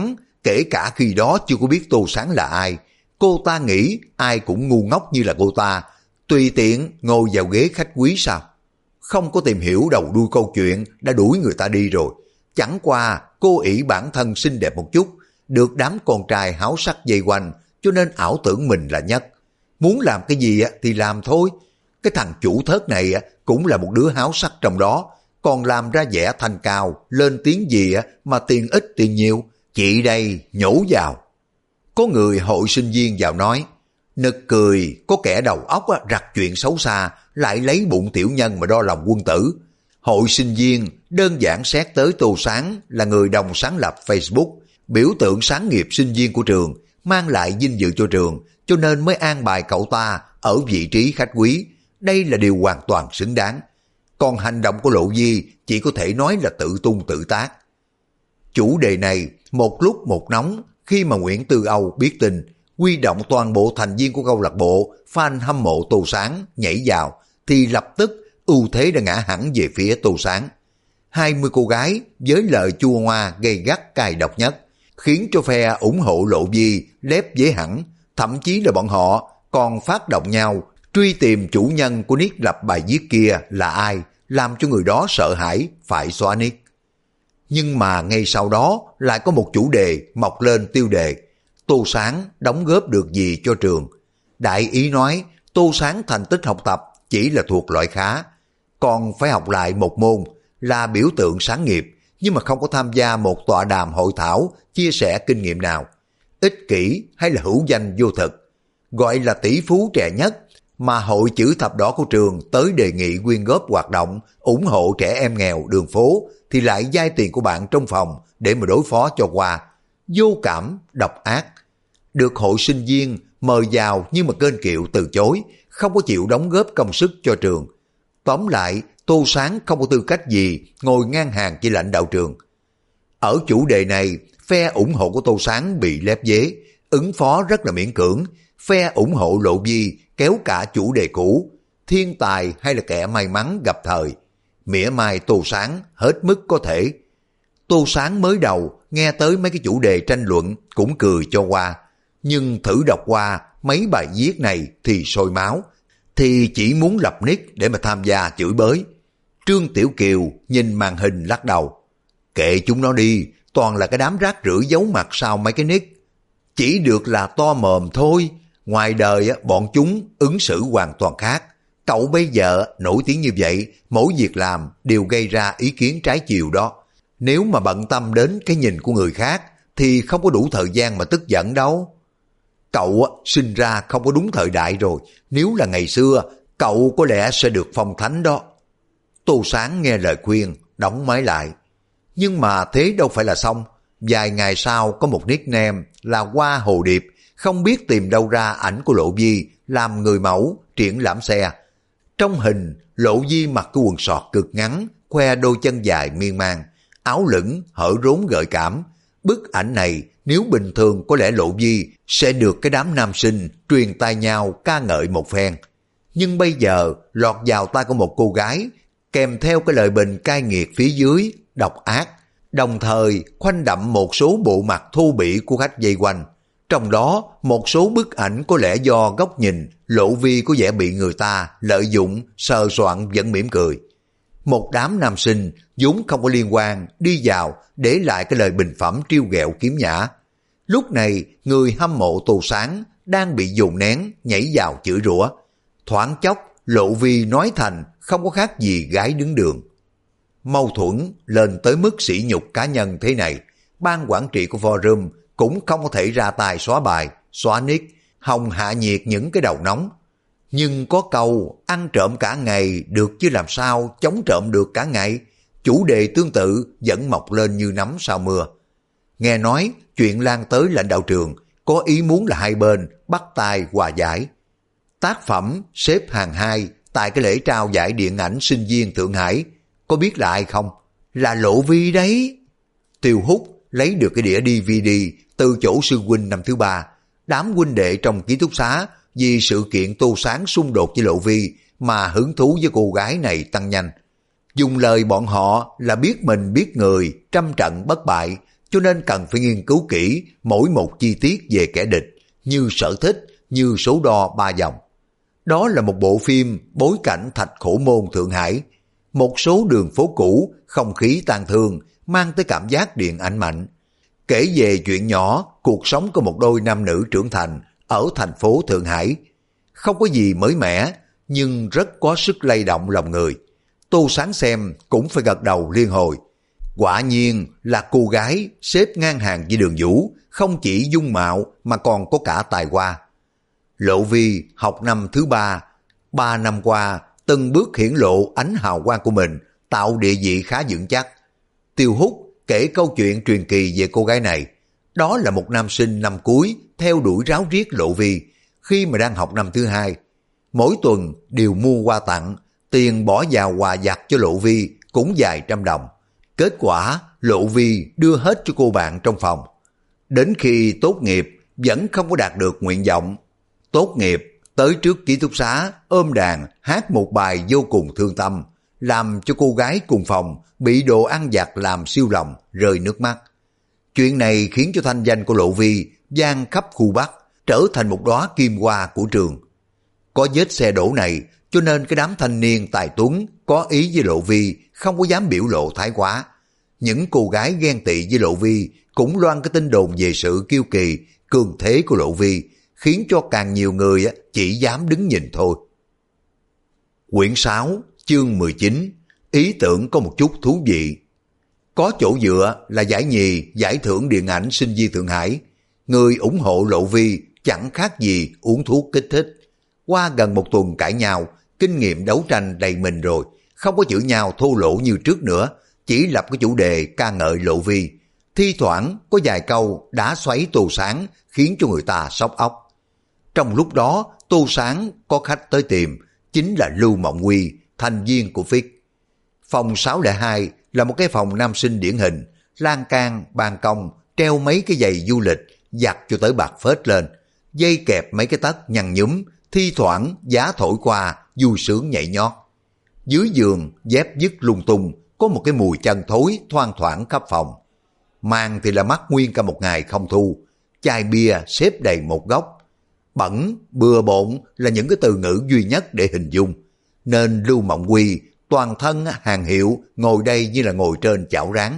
kể cả khi đó chưa có biết Tô Sáng là ai. Cô ta nghĩ ai cũng ngu ngốc như là cô ta, tùy tiện ngồi vào ghế khách quý sao? Không có tìm hiểu đầu đuôi câu chuyện đã đuổi người ta đi rồi. Chẳng qua cô ỷ bản thân xinh đẹp một chút, được đám con trai háo sắc vây quanh, cho nên ảo tưởng mình là nhất. Muốn làm cái gì thì làm thôi. Cái thằng chủ thớt này cũng là một đứa háo sắc trong đó, còn làm ra vẻ thanh cao, lên tiếng gì mà tiền ít tiền nhiều, chị đây nhổ vào. Có người hội sinh viên vào nói, nực cười, có kẻ đầu óc rặt chuyện xấu xa, lại lấy bụng tiểu nhân mà đo lòng quân tử. Hội sinh viên đơn giản xét tới Tô Sáng là người đồng sáng lập Facebook, biểu tượng sáng nghiệp sinh viên của trường, mang lại vinh dự cho trường, cho nên mới an bài cậu ta ở vị trí khách quý. Đây là điều hoàn toàn xứng đáng. Còn hành động của Lộ Vi chỉ có thể nói là tự tung tự tác. Chủ đề này một lúc một nóng khi mà Nguyễn Tư Âu biết tin, huy động toàn bộ thành viên của câu lạc bộ fan hâm mộ Tô Sáng nhảy vào, thì lập tức ưu thế đã ngã hẳn về phía Tô Sáng. 20 cô gái với lời chua ngoa gây gắt cay độc nhất, khiến cho phe ủng hộ Lộ Vi lép vế hẳn, thậm chí là bọn họ còn phát động nhau truy tìm chủ nhân của nick lập bài viết kia là ai, làm cho người đó sợ hãi phải xóa nick. Nhưng mà ngay sau đó lại có một chủ đề mọc lên tiêu đề Tô Sáng đóng góp được gì cho trường. Đại ý nói Tô Sáng thành tích học tập chỉ là thuộc loại khá, còn phải học lại một môn là biểu tượng sáng nghiệp, nhưng mà không có tham gia một tọa đàm hội thảo chia sẻ kinh nghiệm nào. Ích kỷ hay là hữu danh vô thực, gọi là tỷ phú trẻ nhất mà hội chữ thập đỏ của trường tới đề nghị quyên góp hoạt động ủng hộ trẻ em nghèo đường phố thì lại vay tiền của bạn trong phòng để mà đối phó cho qua. Vô cảm, độc ác. Được hội sinh viên mời vào nhưng mà kênh kiệu từ chối, không có chịu đóng góp công sức cho trường. Tóm lại, Tô Sáng không có tư cách gì ngồi ngang hàng với lãnh đạo trường. Ở chủ đề này, phe ủng hộ của Tô Sáng bị lép vế, ứng phó rất là miễn cưỡng. Phe ủng hộ Lộ Vi kéo cả chủ đề cũ, thiên tài hay là kẻ may mắn gặp thời, mỉa mai Tô Sáng hết mức có thể. Tô Sáng mới đầu nghe tới mấy cái chủ đề tranh luận cũng cười cho qua, nhưng thử đọc qua mấy bài viết này thì sôi máu, thì chỉ muốn lập nick để mà tham gia chửi bới. Trương Tiểu Kiều nhìn màn hình lắc đầu, kệ chúng nó đi, toàn là cái đám rác rưởi giấu mặt sau mấy cái nick, chỉ được là to mồm thôi. Ngoài đời bọn chúng ứng xử hoàn toàn khác. Cậu bây giờ nổi tiếng như vậy, mỗi việc làm đều gây ra ý kiến trái chiều đó. Nếu mà bận tâm đến cái nhìn của người khác thì không có đủ thời gian mà tức giận đâu. Cậu sinh ra không có đúng thời đại rồi, nếu là ngày xưa cậu có lẽ sẽ được phong thánh đó. Tô Sáng nghe lời khuyên, đóng máy lại. Nhưng mà thế đâu phải là xong. Vài ngày sau có một nickname là Hoa Hồ Điệp, không biết tìm đâu ra ảnh của Lộ Vi làm người mẫu triển lãm xe. Trong hình, Lộ Vi mặc cái quần sọt cực ngắn, khoe đôi chân dài miên man, áo lửng hở rốn gợi cảm. Bức ảnh này nếu bình thường có lẽ Lộ Vi sẽ được cái đám nam sinh truyền tai nhau ca ngợi một phen. Nhưng bây giờ lọt vào tay của một cô gái, kèm theo cái lời bình cay nghiệt phía dưới, độc ác, đồng thời khoanh đậm một số bộ mặt thô bỉ của khách vây quanh. Trong đó, một số bức ảnh có lẽ do góc nhìn, Lộ Vi có vẻ bị người ta lợi dụng, sờ soạn vẫn mỉm cười. Một đám nam sinh vốn không có liên quan đi vào để lại cái lời bình phẩm trêu ghẹo kiếm nhã. Lúc này, người hâm mộ Tô Sáng đang bị dồn nén nhảy vào chửi rủa. Thoáng chốc, Lộ Vi nói thành không có khác gì gái đứng đường. Mâu thuẫn lên tới mức sỉ nhục cá nhân thế này, ban quản trị của forum cũng không có thể ra tay xóa bài, xóa nick, hòng hạ nhiệt những cái đầu nóng. Nhưng có câu ăn trộm cả ngày được chứ làm sao chống trộm được cả ngày. Chủ đề tương tự vẫn mọc lên như nấm sau mưa. Nghe nói chuyện lan tới lãnh đạo trường, có ý muốn là hai bên bắt tay hòa giải. Tác phẩm xếp hàng 2 tại cái lễ trao giải điện ảnh sinh viên Thượng Hải, có biết là ai không? Là Lộ Vi đấy. Tiêu Hút lấy được cái đĩa DVD từ chỗ sư huynh năm thứ 3. Đám huynh đệ trong ký túc xá vì sự kiện Tô Sáng xung đột với Lộ Vi mà hứng thú với cô gái này tăng nhanh. Dùng lời bọn họ là biết mình biết người, trăm trận bất bại, cho nên cần phải nghiên cứu kỹ mỗi một chi tiết về kẻ địch, như sở thích, như số đo 3 dòng. Đó là một bộ phim bối cảnh Thạch Khổ Môn Thượng Hải. Một số đường phố cũ, không khí tang thương, mang tới cảm giác điện ảnh mạnh. Kể về chuyện nhỏ, cuộc sống của một đôi nam nữ trưởng thành ở thành phố Thượng Hải. Không có gì mới mẻ, nhưng rất có sức lay động lòng người. Tô Sáng xem cũng phải gật đầu liên hồi. Quả nhiên là cô gái xếp ngang hàng với Đường Vũ, không chỉ dung mạo mà còn có cả tài hoa. Lộ Vi học năm thứ 3 năm qua từng bước hiển lộ ánh hào quang của mình, tạo địa vị khá vững chắc. Tiêu Húc kể câu chuyện truyền kỳ về cô gái này. Đó là một nam sinh năm cuối theo đuổi ráo riết Lộ Vi khi mà đang học năm thứ 2. Mỗi tuần đều mua quà tặng, tiền bỏ vào quà vặt cho Lộ Vi cũng vài trăm đồng. Kết quả Lộ Vi đưa hết cho cô bạn trong phòng. Đến khi tốt nghiệp vẫn không có đạt được nguyện vọng. Tốt nghiệp tới trước ký túc xá ôm đàn hát một bài vô cùng thương tâm, làm cho cô gái cùng phòng bị đồ ăn vặt làm siêu lòng, rơi nước mắt. Chuyện này khiến cho thanh danh của Lộ Vi vang khắp khu Bắc, trở thành một đóa kim hoa của trường. Có vết xe đổ này cho nên cái đám thanh niên tài tuấn có ý với Lộ Vi không có dám biểu lộ thái quá. Những cô gái ghen tị với Lộ Vi cũng loan cái tin đồn về sự kiêu kỳ, cường thế của Lộ Vi, khiến cho càng nhiều người chỉ dám đứng nhìn thôi. Quyển 6, chương 19, ý tưởng có một chút thú vị. Có chỗ dựa là giải nhì giải thưởng điện ảnh sinh viên Thượng Hải. Người ủng hộ Lộ Vi chẳng khác gì uống thuốc kích thích. Qua gần một tuần cãi nhau, kinh nghiệm đấu tranh đầy mình rồi, không có chửi nhau thô lỗ như trước nữa, chỉ lập cái chủ đề ca ngợi Lộ Vi. Thi thoảng có vài câu đá xoáy Tô Sáng khiến cho người ta sốc óc. Trong lúc đó, Tô Sáng có khách tới tìm, chính là Lưu Mộng Quy, thành viên của FIX. Phòng 602 là một cái phòng nam sinh điển hình, lan can, ban công, treo mấy cái giày du lịch, giặt cho tới bạc phết lên, dây kẹp mấy cái tất nhăn nhúm, thi thoảng giá thổi qua, vui sướng nhảy nhót. Dưới giường, dép dứt lung tung, có một cái mùi chân thối thoang thoảng khắp phòng. Màn thì là mắc nguyên cả một ngày không thu, chai bia xếp đầy một góc. Bẩn, bừa bộn là những cái từ ngữ duy nhất để hình dung. Nên Lưu Mộng Quy toàn thân hàng hiệu ngồi đây như là ngồi trên chảo rán.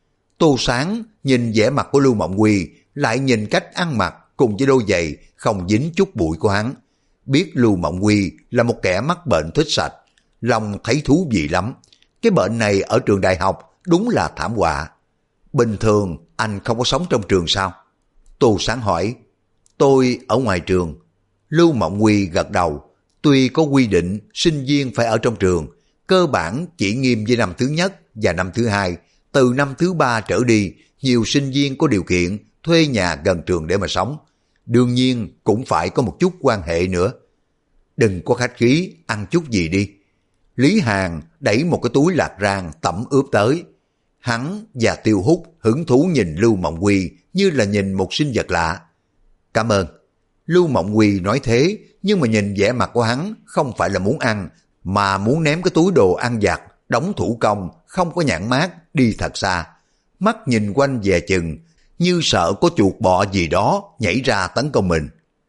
Tô Sáng nhìn vẻ mặt của Lưu Mộng Quy, lại nhìn cách ăn mặc cùng với đôi giày không dính chút bụi của hắn. Biết Lưu Mộng Quy là một kẻ mắc bệnh thích sạch, lòng thấy thú vị lắm. Cái bệnh này ở trường đại học đúng là thảm họa. Bình thường anh không có sống trong trường sao? Tô Sáng hỏi. Tôi ở ngoài trường. Lưu Mộng Quy gật đầu. Tuy có quy định sinh viên phải ở trong trường, cơ bản chỉ nghiêm với năm thứ nhất và năm thứ hai. Từ năm thứ 3 trở đi, nhiều sinh viên có điều kiện thuê nhà gần trường để mà sống. Đương nhiên cũng phải có một chút quan hệ nữa. Đừng có khách khí, ăn chút gì đi. Lý Hàn đẩy một cái túi lạc rang tẩm ướp tới. Hắn và Tiêu Húc hứng thú nhìn Lưu Mộng Quy như là nhìn một sinh vật lạ. Cảm ơn. Lưu Mộng Quy nói thế, nhưng mà nhìn vẻ mặt của hắn không phải là muốn ăn, mà muốn ném cái túi đồ ăn vặt, đóng thủ công, không có nhãn mác, đi thật xa. Mắt nhìn quanh về chừng, như sợ có chuột bọ gì đó nhảy ra tấn công mình.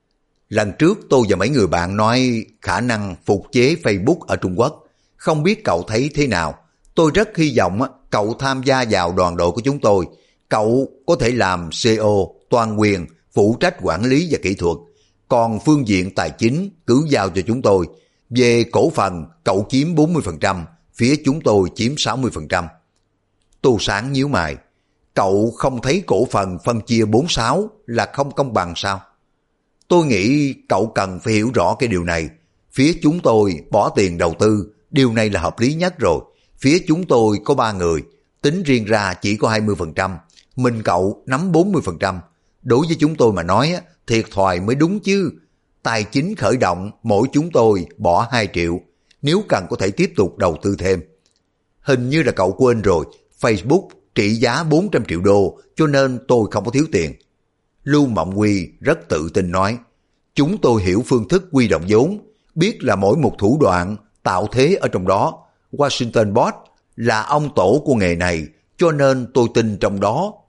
Lần trước tôi và mấy người bạn nói khả năng phục chế Facebook ở Trung Quốc. Không biết cậu thấy thế nào? Tôi rất hy vọng cậu tham gia vào đoàn đội của chúng tôi. Cậu có thể làm CEO, toàn quyền, phụ trách quản lý và kỹ thuật. Còn phương diện tài chính cứ giao cho chúng tôi. Về cổ phần, cậu chiếm 40%, phía chúng tôi chiếm 60%. Tô Sáng nhíu mày. Cậu không thấy cổ phần phân chia 4-6 là không công bằng sao? Tôi nghĩ cậu cần phải hiểu rõ cái điều này. Phía chúng tôi bỏ tiền đầu tư, điều này là hợp lý nhất rồi. Phía chúng tôi có 3 người, tính riêng ra chỉ có 20%, mình cậu nắm 40%. Đối với chúng tôi mà nói, thiệt thòi mới đúng chứ. Tài chính khởi động, mỗi chúng tôi bỏ 2 triệu, nếu cần có thể tiếp tục đầu tư thêm. Hình như là cậu quên rồi, Facebook trị giá 400 triệu đô, cho nên tôi không có thiếu tiền. Lưu Mộng Quy rất tự tin nói, chúng tôi hiểu phương thức quy động vốn, biết là mỗi một thủ đoạn tạo thế ở trong đó. Washington Post là ông tổ của nghề này, cho nên tôi tin trong đó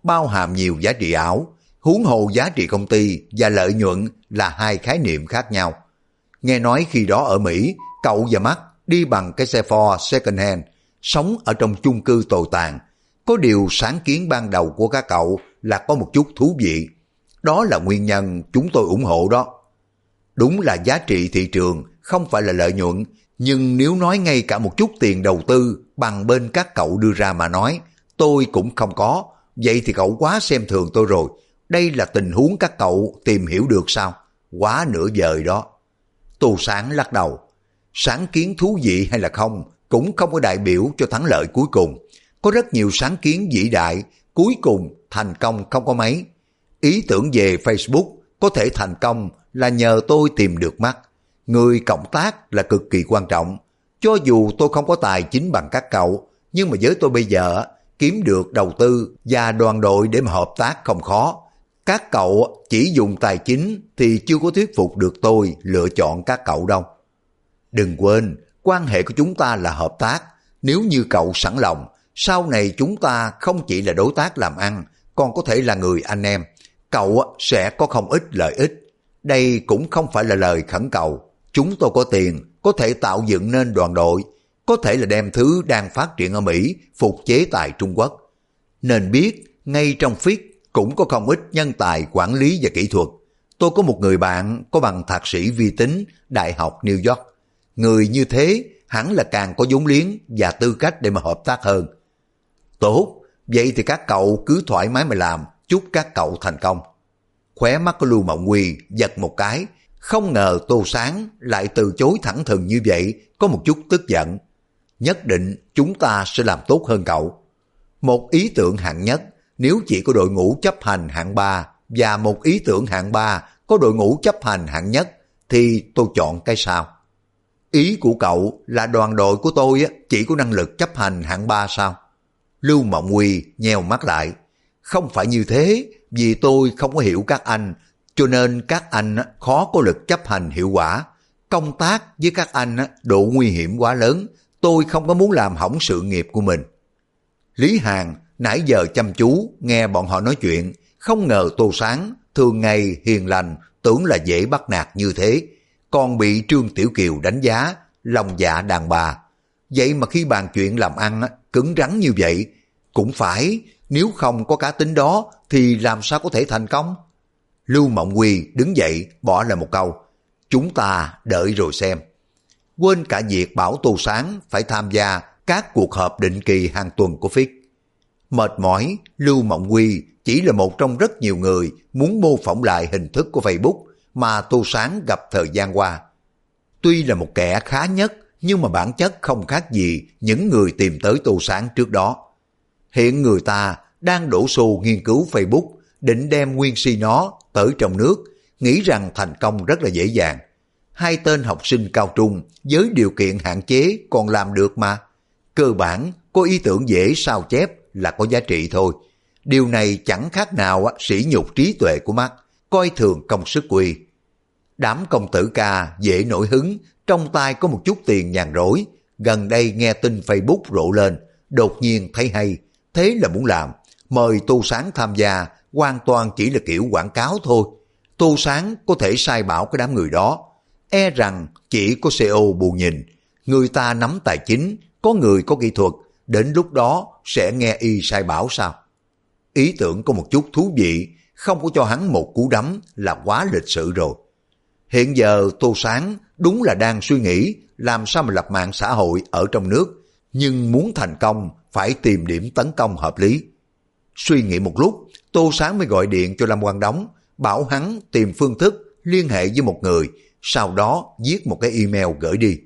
bao hàm nhiều giá trị ảo, huống hồ giá trị công ty và lợi nhuận là hai khái niệm khác nhau. Nghe nói khi đó ở Mỹ, cậu và Mark đi bằng cái xe Ford second hand, sống ở trong chung cư tồi tàn. Có điều sáng kiến ban đầu của các cậu là có một chút thú vị. Đó là nguyên nhân chúng tôi ủng hộ đó. Đúng là giá trị thị trường không phải là lợi nhuận, nhưng nếu nói ngay cả một chút tiền đầu tư bằng bên các cậu đưa ra mà nói, tôi cũng không có. Vậy thì cậu quá xem thường tôi rồi. Đây là tình huống các cậu tìm hiểu được sao? Quá nửa vời đó. Tô Sáng lắc đầu. Sáng kiến thú vị hay là không cũng không có đại biểu cho thắng lợi cuối cùng. Có rất nhiều sáng kiến vĩ đại, cuối cùng thành công không có mấy. Ý tưởng về Facebook có thể thành công là nhờ tôi tìm được Mark. Người cộng tác là cực kỳ quan trọng. Cho dù tôi không có tài chính bằng các cậu, nhưng mà với tôi bây giờ kiếm được đầu tư và đoàn đội để mà hợp tác không khó. Các cậu chỉ dùng tài chính thì chưa có thuyết phục được tôi lựa chọn các cậu đâu. Đừng quên, quan hệ của chúng ta là hợp tác. Nếu như cậu sẵn lòng, sau này chúng ta không chỉ là đối tác làm ăn, còn có thể là người anh em. Cậu sẽ có không ít lợi ích. Đây cũng không phải là lời khẩn cầu. Chúng tôi có tiền, có thể tạo dựng nên đoàn đội, có thể là đem thứ đang phát triển ở Mỹ phục chế tại Trung Quốc. Nên biết, ngay trong FIT cũng có không ít nhân tài quản lý và kỹ thuật. Tôi có một người bạn có bằng thạc sĩ vi tính Đại học New York. Người như thế hẳn là càng có vốn liếng và tư cách để mà hợp tác hơn. Tốt, vậy thì các cậu cứ thoải mái mà làm, chúc các cậu thành công. Khóe mắt của Lưu Mộng Huy giật một cái, không ngờ Tô Sáng lại từ chối thẳng thừng như vậy, có một chút tức giận. Nhất định chúng ta sẽ làm tốt hơn cậu. Một ý tưởng hạng nhất, nếu chỉ có đội ngũ chấp hành hạng 3 và một ý tưởng hạng 3 có đội ngũ chấp hành hạng nhất, thì tôi chọn cái sao? Ý của cậu là đoàn đội của tôi chỉ có năng lực chấp hành hạng 3 sao? Lưu Mộng Huy nheo mắt lại. Không phải như thế, vì tôi không có hiểu các anh, cho nên các anh khó có lực chấp hành hiệu quả. Công tác với các anh độ nguy hiểm quá lớn, tôi không có muốn làm hỏng sự nghiệp của mình. Lý Hàn nãy giờ chăm chú nghe bọn họ nói chuyện, không ngờ Tô Sáng thường ngày hiền lành, tưởng là dễ bắt nạt như thế, còn bị Trương Tiểu Kiều đánh giá lòng dạ đàn bà. Vậy mà khi bàn chuyện làm ăn cứng rắn như vậy, cũng phải, nếu không có cá tính đó thì làm sao có thể thành công? Lưu Mộng Huy đứng dậy bỏ lại một câu, chúng ta đợi rồi xem. Quên cả việc bảo Tô Sáng phải tham gia các cuộc họp định kỳ hàng tuần của FIT. Mệt mỏi, Lưu Mộng Huy chỉ là một trong rất nhiều người muốn mô phỏng lại hình thức của Facebook mà Tô Sáng gặp thời gian qua. Tuy là một kẻ khá nhất, nhưng mà bản chất không khác gì những người tìm tới Tô Sáng trước đó. Hiện người ta đang đổ xô nghiên cứu Facebook, định đem nguyên si nó tới trong nước, nghĩ rằng thành công rất là dễ dàng. Hai tên học sinh cao trung với điều kiện hạn chế còn làm được mà. Cơ bản có ý tưởng dễ sao chép là có giá trị thôi. Điều này chẳng khác nào sỉ nhục trí tuệ của Mark, coi thường công sức của y. Đám công tử ca dễ nổi hứng, trong tay có một chút tiền nhàn rỗi, gần đây nghe tin Facebook rộ lên, đột nhiên thấy hay, thế là muốn làm, mời Tô Sáng tham gia, hoàn toàn chỉ là kiểu quảng cáo thôi. Tô Sáng có thể sai bảo cái đám người đó, e rằng chỉ có CEO bù nhìn, người ta nắm tài chính, có người có kỹ thuật, đến lúc đó sẽ nghe y sai bảo sao? Ý tưởng có một chút thú vị, không có cho hắn một cú đấm là quá lịch sự rồi. Hiện giờ Tô Sáng đúng là đang suy nghĩ làm sao mà lập mạng xã hội ở trong nước, nhưng muốn thành công phải tìm điểm tấn công hợp lý. Suy nghĩ một lúc, Tô Sáng mới gọi điện cho Lâm Quang Đống, bảo hắn tìm phương thức liên hệ với một người, sau đó viết một cái email gửi đi.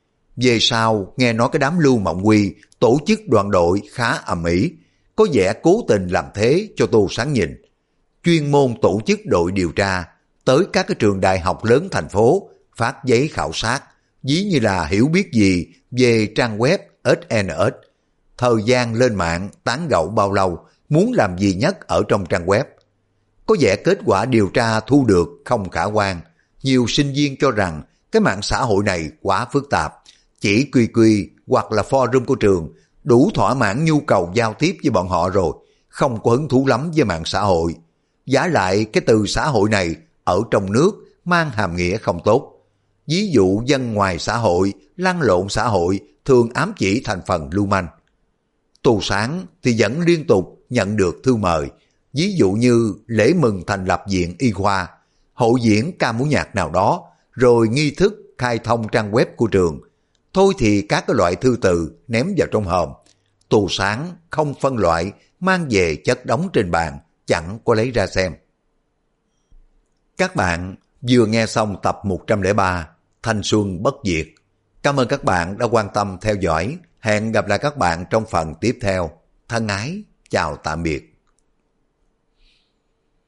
Về sau, nghe nói cái đám Lưu Mộng Huy tổ chức đoàn đội khá ầm ĩ, có vẻ cố tình làm thế cho Tô Sáng nhìn. Chuyên môn tổ chức đội điều tra, tới các cái trường đại học lớn thành phố, phát giấy khảo sát, ví như là hiểu biết gì về trang web SNS. Thời gian lên mạng tán gẫu bao lâu, muốn làm gì nhất ở trong trang web. Có vẻ kết quả điều tra thu được không khả quan. Nhiều sinh viên cho rằng cái mạng xã hội này quá phức tạp, chỉ QQ hoặc là forum của trường đủ thỏa mãn nhu cầu giao tiếp với bọn họ rồi, không có hứng thú lắm với mạng xã hội. Giả lại cái từ xã hội này ở trong nước mang hàm nghĩa không tốt. Ví dụ dân ngoài xã hội, lăn lộn xã hội thường ám chỉ thành phần lưu manh. Tô Sáng thì vẫn liên tục nhận được thư mời, ví dụ như lễ mừng thành lập viện y khoa, hội diễn ca múa nhạc nào đó, rồi nghi thức khai thông trang web của trường. Thôi thì các cái loại thư từ ném vào trong hòm. Tô Sáng không phân loại, mang về chất đóng trên bàn, chẳng có lấy ra xem. Các bạn vừa nghe xong tập 103 Thanh Xuân Bất Diệt. Cảm ơn các bạn đã quan tâm theo dõi. Hẹn gặp lại các bạn trong phần tiếp theo. Thân ái, chào tạm biệt.